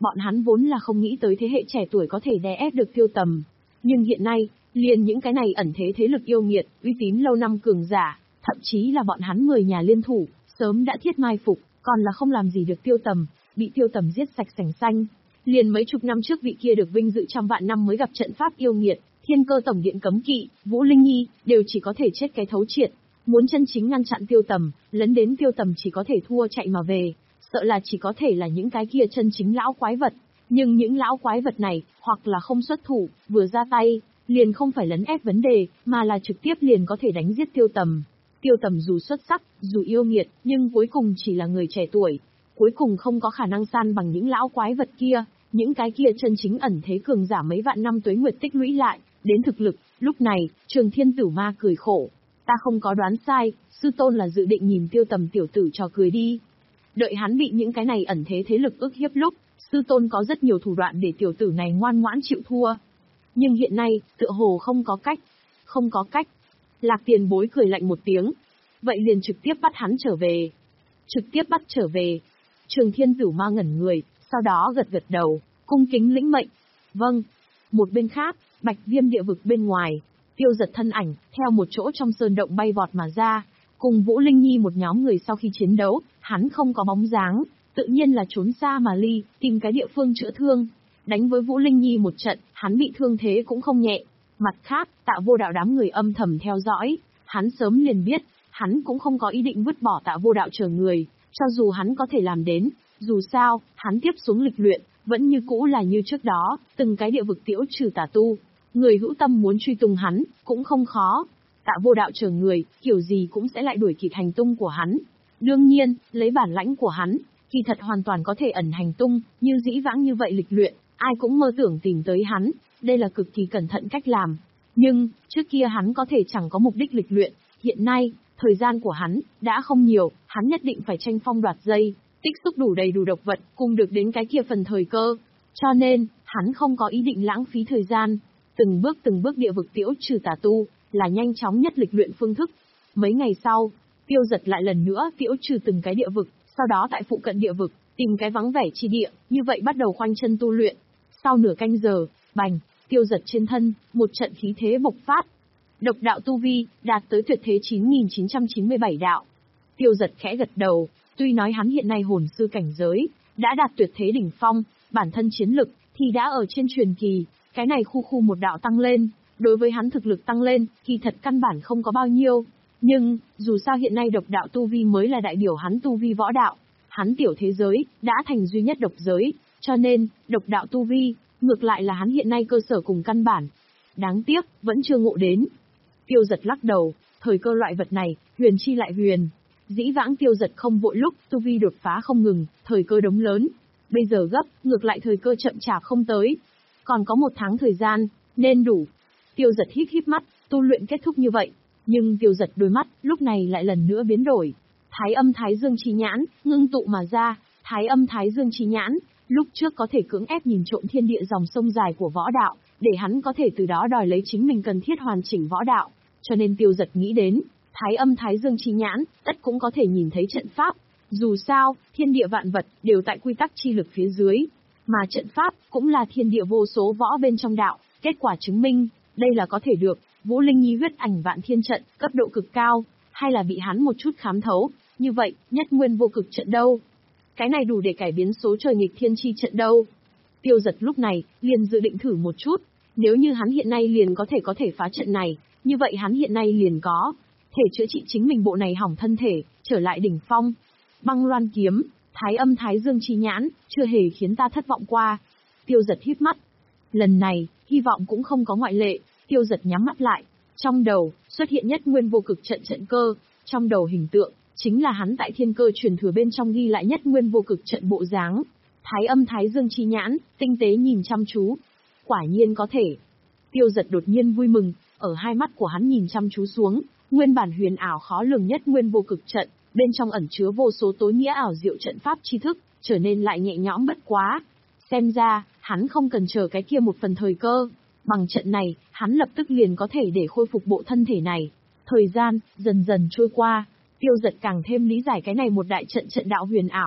Bọn hắn vốn là không nghĩ tới thế hệ trẻ tuổi có thể đè ép được Tiêu Tầm. Nhưng hiện nay, liền những cái này ẩn thế thế lực yêu nghiệt, uy tín lâu năm cường giả, thậm chí là bọn hắn mười nhà liên thủ, sớm đã thiết mai phục, còn là không làm gì được Tiêu Tầm, bị Tiêu Tầm giết sạch sành xanh. Liền mấy chục năm trước vị kia được vinh dự trăm vạn năm mới gặp trận pháp yêu nghiệt, Thiên Cơ Tổng Điện cấm kỵ, Vũ Linh Nhi, đều chỉ có thể chết cái thấu triệt. Muốn chân chính ngăn chặn Tiêu Tầm, lấn đến Tiêu Tầm chỉ có thể thua chạy mà về, sợ là chỉ có thể là những cái kia chân chính lão quái vật. Nhưng những lão quái vật này, hoặc là không xuất thủ, vừa ra tay, liền không phải lấn ép vấn đề, mà là trực tiếp liền có thể đánh giết Tiêu Tầm. Tiêu Tầm dù xuất sắc, dù yêu nghiệt, nhưng cuối cùng chỉ là người trẻ tuổi, cuối cùng không có khả năng san bằng những lão quái vật kia, những cái kia chân chính ẩn thế cường giả mấy vạn năm tuế nguyệt tích lũy lại, đến thực lực. Lúc này, Trường Thiên Tử Ma cười khổ, ta không có đoán sai, sư tôn là dự định nhìn Tiêu Tầm tiểu tử trò cười đi. Đợi hắn bị những cái này ẩn thế thế lực ức hiếp lúc, sư tôn có rất nhiều thủ đoạn để tiểu tử này ngoan ngoãn chịu thua. Nhưng hiện nay, tựa hồ không có cách. Không có cách. Lạc Tiền Bối cười lạnh một tiếng. Vậy liền trực tiếp bắt hắn trở về. Trực tiếp bắt trở về. Trường Thiên Tử Ma ngẩn người, sau đó gật gật đầu, cung kính lĩnh mệnh. Vâng. Một bên khác, Bạch Viêm địa vực bên ngoài, Tiêu Giật thân ảnh, theo một chỗ trong sơn động bay vọt mà ra, cùng Vũ Linh Nhi một nhóm người sau khi chiến đấu, hắn không có bóng dáng, tự nhiên là trốn xa mà ly, tìm cái địa phương chữa thương. Đánh với Vũ Linh Nhi một trận, hắn bị thương thế cũng không nhẹ. Mặt khác, Tạ Vô Đạo đám người âm thầm theo dõi, hắn sớm liền biết, hắn cũng không có ý định vứt bỏ Tạ Vô Đạo chờ người, cho dù hắn có thể làm đến, dù sao, hắn tiếp xuống lịch luyện, vẫn như cũ là như trước đó, từng cái địa vực tiễu trừ tà tu. Người hữu tâm muốn truy tung hắn, cũng không khó. Tạ Vô Đạo chờ người, kiểu gì cũng sẽ lại đuổi kịp hành tung của hắn. Đương nhiên, lấy bản lãnh của hắn, kỳ thật hoàn toàn có thể ẩn hành tung, như dĩ vãng như vậy lịch luyện, ai cũng mơ tưởng tìm tới hắn, đây là cực kỳ cẩn thận cách làm. Nhưng, trước kia hắn có thể chẳng có mục đích lịch luyện, hiện nay, thời gian của hắn, đã không nhiều, hắn nhất định phải tranh phong đoạt giây, tích xúc đủ đầy đủ độc vật, cùng được đến cái kia phần thời cơ. Cho nên, hắn không có ý định lãng phí thời gian, từng bước từng bước địa vực tiễu trừ tà tu, là nhanh chóng nhất lịch luyện phương thức. Mấy ngày sau, Tiêu Giật lại lần nữa tiễu trừ từng cái địa vực, sau đó tại phụ cận địa vực, tìm cái vắng vẻ chi địa, như vậy bắt đầu khoanh chân tu luyện. Sau nửa canh giờ, bành, Tiêu Giật trên thân, một trận khí thế bộc phát. Độc đạo tu vi, đạt tới tuyệt thế chín nghìn chín trăm chín mươi bảy đạo. Tiêu Giật khẽ gật đầu, tuy nói hắn hiện nay hồn sư cảnh giới, đã đạt tuyệt thế đỉnh phong, bản thân chiến lực, thì đã ở trên truyền kỳ, cái này khu khu một đạo tăng lên, đối với hắn thực lực tăng lên, thì thật căn bản không có bao nhiêu. Nhưng, dù sao hiện nay độc đạo tu vi mới là đại biểu hắn tu vi võ đạo, hắn tiểu thế giới, đã thành duy nhất độc giới, cho nên, độc đạo tu vi, ngược lại là hắn hiện nay cơ sở cùng căn bản. Đáng tiếc, vẫn chưa ngộ đến. Tiêu Giật lắc đầu, thời cơ loại vật này, huyền chi lại huyền. Dĩ vãng Tiêu Giật không vội lúc, tu vi đột phá không ngừng, thời cơ đống lớn. Bây giờ gấp, ngược lại thời cơ chậm chạp không tới. Còn có một tháng thời gian, nên đủ. Tiêu Giật híp híp mắt, tu luyện kết thúc như vậy. Nhưng Tiêu Giật đôi mắt, lúc này lại lần nữa biến đổi. Thái âm thái dương chi nhãn, ngưng tụ mà ra, thái âm thái dương chi nhãn, lúc trước có thể cưỡng ép nhìn trộm thiên địa dòng sông dài của võ đạo, để hắn có thể từ đó đòi lấy chính mình cần thiết hoàn chỉnh võ đạo. Cho nên Tiêu Giật nghĩ đến, thái âm thái dương chi nhãn, tất cũng có thể nhìn thấy trận pháp. Dù sao, thiên địa vạn vật, đều tại quy tắc chi lực phía dưới. Mà trận pháp, cũng là thiên địa vô số võ bên trong đạo, kết quả chứng minh, đây là có thể được. Vũ Linh Nhi huyết ảnh vạn thiên trận, cấp độ cực cao, hay là bị hắn một chút khám thấu, như vậy, nhất nguyên vô cực trận đâu? Cái này đủ để cải biến số trời nghịch thiên chi trận đâu? Tiêu Giật lúc này, liền dự định thử một chút, nếu như hắn hiện nay liền có thể có thể phá trận này, như vậy hắn hiện nay liền có thể chữa trị chính mình bộ này hỏng thân thể, trở lại đỉnh phong. Băng loan kiếm, thái âm thái dương chi nhãn, chưa hề khiến ta thất vọng qua. Tiêu Giật híp mắt. Lần này, hy vọng cũng không có ngoại lệ. Tiêu Giật nhắm mắt lại, trong đầu, xuất hiện nhất nguyên vô cực trận trận cơ, trong đầu hình tượng, chính là hắn tại thiên cơ truyền thừa bên trong ghi lại nhất nguyên vô cực trận bộ dáng. Thái âm thái dương chi nhãn, tinh tế nhìn chăm chú. Quả nhiên có thể. Tiêu Giật đột nhiên vui mừng, ở hai mắt của hắn nhìn chăm chú xuống, nguyên bản huyền ảo khó lường nhất nguyên vô cực trận, bên trong ẩn chứa vô số tối nghĩa ảo diệu trận pháp tri thức, trở nên lại nhẹ nhõm bất quá. Xem ra, hắn không cần chờ cái kia một phần thời cơ. Bằng trận này, hắn lập tức liền có thể để khôi phục bộ thân thể này. Thời gian, dần dần trôi qua, Tiêu Giật càng thêm lý giải cái này một đại trận trận đạo huyền ảo.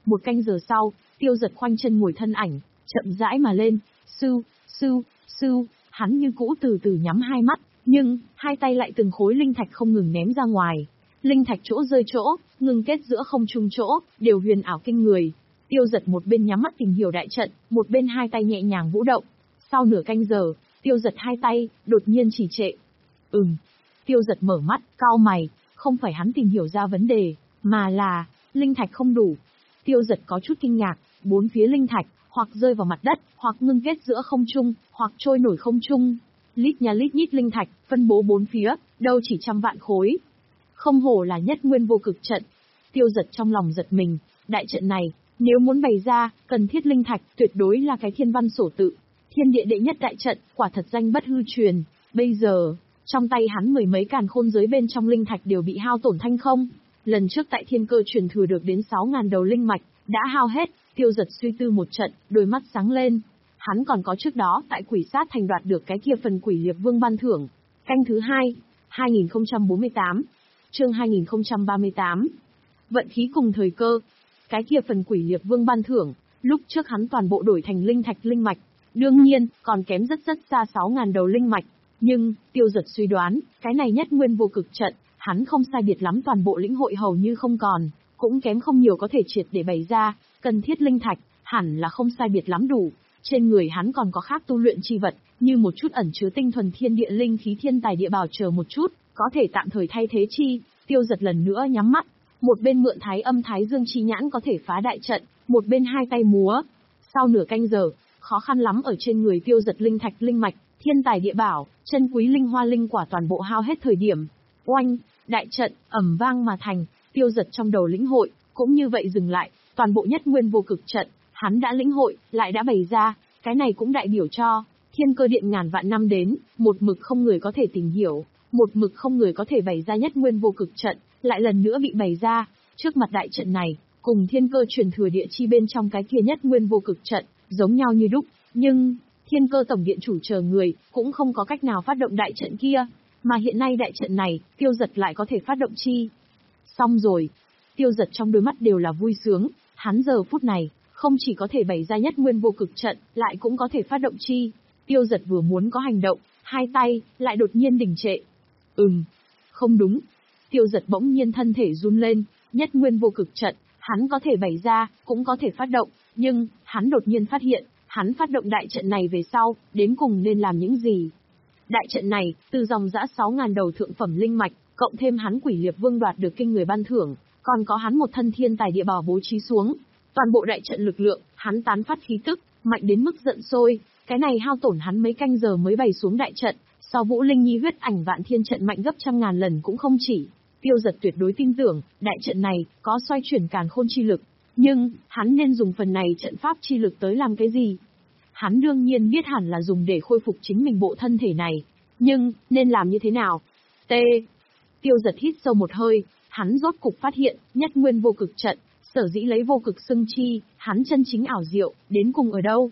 Một canh giờ sau, Tiêu Dật khoanh chân ngồi thân ảnh, chậm rãi mà lên, sưu, sưu, sưu, hắn như cũ từ từ nhắm hai mắt, nhưng, hai tay lại từng khối linh thạch không ngừng ném ra ngoài. Linh thạch chỗ rơi chỗ, ngừng kết giữa không trung chỗ, đều huyền ảo kinh người. Tiêu Dật một bên nhắm mắt tìm hiểu đại trận, một bên hai tay nhẹ nhàng vũ động. Sau nửa canh giờ, Tiêu Dật hai tay, đột nhiên trì trệ. Ừm. Tiêu Dật mở mắt, cau mày, không phải hắn tìm hiểu ra vấn đề, mà là, linh thạch không đủ. Tiêu Dật có chút kinh ngạc, bốn phía linh thạch, hoặc rơi vào mặt đất, hoặc ngưng kết giữa không trung, hoặc trôi nổi không trung. Lít nhà lít nhít linh thạch, phân bố bốn phía, đâu chỉ trăm vạn khối. Không hổ là nhất nguyên vô cực trận. Tiêu Dật trong lòng giật mình, đại trận này, nếu muốn bày ra, cần thiết linh thạch, tuyệt đối là cái thiên văn sổ tự. Thiên địa đệ nhất đại trận, quả thật danh bất hư truyền. Bây giờ, trong tay hắn mười mấy càn khôn giới bên trong linh thạch đều bị hao tổn thanh không. Lần trước tại thiên cơ truyền thừa được đến sáu ngàn đầu linh mạch, đã hao hết. Tiêu Dật suy tư một trận, đôi mắt sáng lên. Hắn còn có trước đó tại Quỷ Sát Thành đoạt được cái kia phần Quỷ Liệp Vương ban thưởng. Canh thứ hai, hai nghìn không trăm bốn mươi tám. Chương hai nghìn không trăm ba mươi tám. Vận khí cùng thời cơ. Cái kia phần Quỷ Liệp Vương ban thưởng, lúc trước hắn toàn bộ đổi thành linh thạch linh mạch. Đương nhiên, còn kém rất rất xa sáu ngàn đầu linh mạch. Nhưng, Tiêu Dật suy đoán, cái này nhất nguyên vô cực trận, hắn không sai biệt lắm toàn bộ lĩnh hội hầu như không còn, cũng kém không nhiều có thể triệt để bày ra, cần thiết linh thạch, hẳn là không sai biệt lắm đủ. Trên người hắn còn có khác tu luyện chi vật, như một chút ẩn chứa tinh thuần thiên địa linh khí thiên tài địa bảo chờ một chút, có thể tạm thời thay thế chi. Tiêu Dật lần nữa nhắm mắt, một bên mượn thái âm thái dương chi nhãn có thể phá đại trận, một bên hai tay múa. Sau nửa canh giờ, khó khăn lắm ở trên người Tiêu Dật linh thạch linh mạch, thiên tài địa bảo, chân quý linh hoa linh quả toàn bộ hao hết thời điểm. Oanh, đại trận ầm vang mà thành, Tiêu Dật trong đầu lĩnh hội, cũng như vậy dừng lại, toàn bộ nhất nguyên vô cực trận, hắn đã lĩnh hội, lại đã bày ra, cái này cũng đại biểu cho thiên cơ điện ngàn vạn năm đến, một mực không người có thể tìm hiểu, một mực không người có thể bày ra nhất nguyên vô cực trận, lại lần nữa bị bày ra. Trước mặt đại trận này, cùng thiên cơ truyền thừa địa chi bên trong cái kia nhất nguyên vô cực trận, giống nhau như đúc, nhưng thiên cơ tổng điện chủ chờ người, cũng không có cách nào phát động đại trận kia, mà hiện nay đại trận này, Tiêu Dật lại có thể phát động chi. Xong rồi, Tiêu Dật trong đôi mắt đều là vui sướng, hắn giờ phút này, không chỉ có thể bày ra nhất nguyên vô cực trận, lại cũng có thể phát động chi. Tiêu Dật vừa muốn có hành động, hai tay, lại đột nhiên đình trệ. Ừm, không đúng. Tiêu Dật bỗng nhiên thân thể run lên, nhất nguyên vô cực trận, hắn có thể bày ra, cũng có thể phát động, nhưng, hắn đột nhiên phát hiện, hắn phát động đại trận này về sau, đến cùng nên làm những gì? Đại trận này, từ dòng dã sáu ngàn đầu thượng phẩm linh mạch, cộng thêm hắn Quỷ Liệp Vương đoạt được kinh người ban thưởng, còn có hắn một thân thiên tài địa bảo bố trí xuống. Toàn bộ đại trận lực lượng, hắn tán phát khí tức, mạnh đến mức giận sôi, cái này hao tổn hắn mấy canh giờ mới bày xuống đại trận, so Vũ Linh Nhi huyết ảnh vạn thiên trận mạnh gấp trăm ngàn lần cũng không chỉ. Tiêu Dật tuyệt đối tin tưởng, đại trận này, có xoay chuyển càn khôn chi lực. Nhưng, hắn nên dùng phần này trận pháp chi lực tới làm cái gì? Hắn đương nhiên biết hẳn là dùng để khôi phục chính mình bộ thân thể này. Nhưng, nên làm như thế nào? T. Tiêu Dật hít sâu một hơi, hắn rốt cục phát hiện, nhất nguyên vô cực trận, sở dĩ lấy vô cực xưng chi, hắn chân chính ảo diệu, đến cùng ở đâu?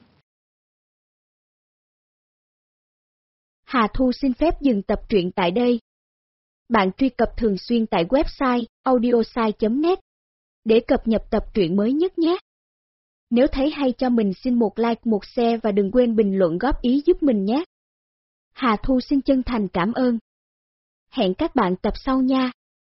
Hà Thu xin phép dừng tập truyện tại đây. Bạn truy cập thường xuyên tại website audiosai chấm net để cập nhật tập truyện mới nhất nhé. Nếu thấy hay cho mình xin một like một share và đừng quên bình luận góp ý giúp mình nhé. Hà Thu xin chân thành cảm ơn. Hẹn các bạn tập sau nha.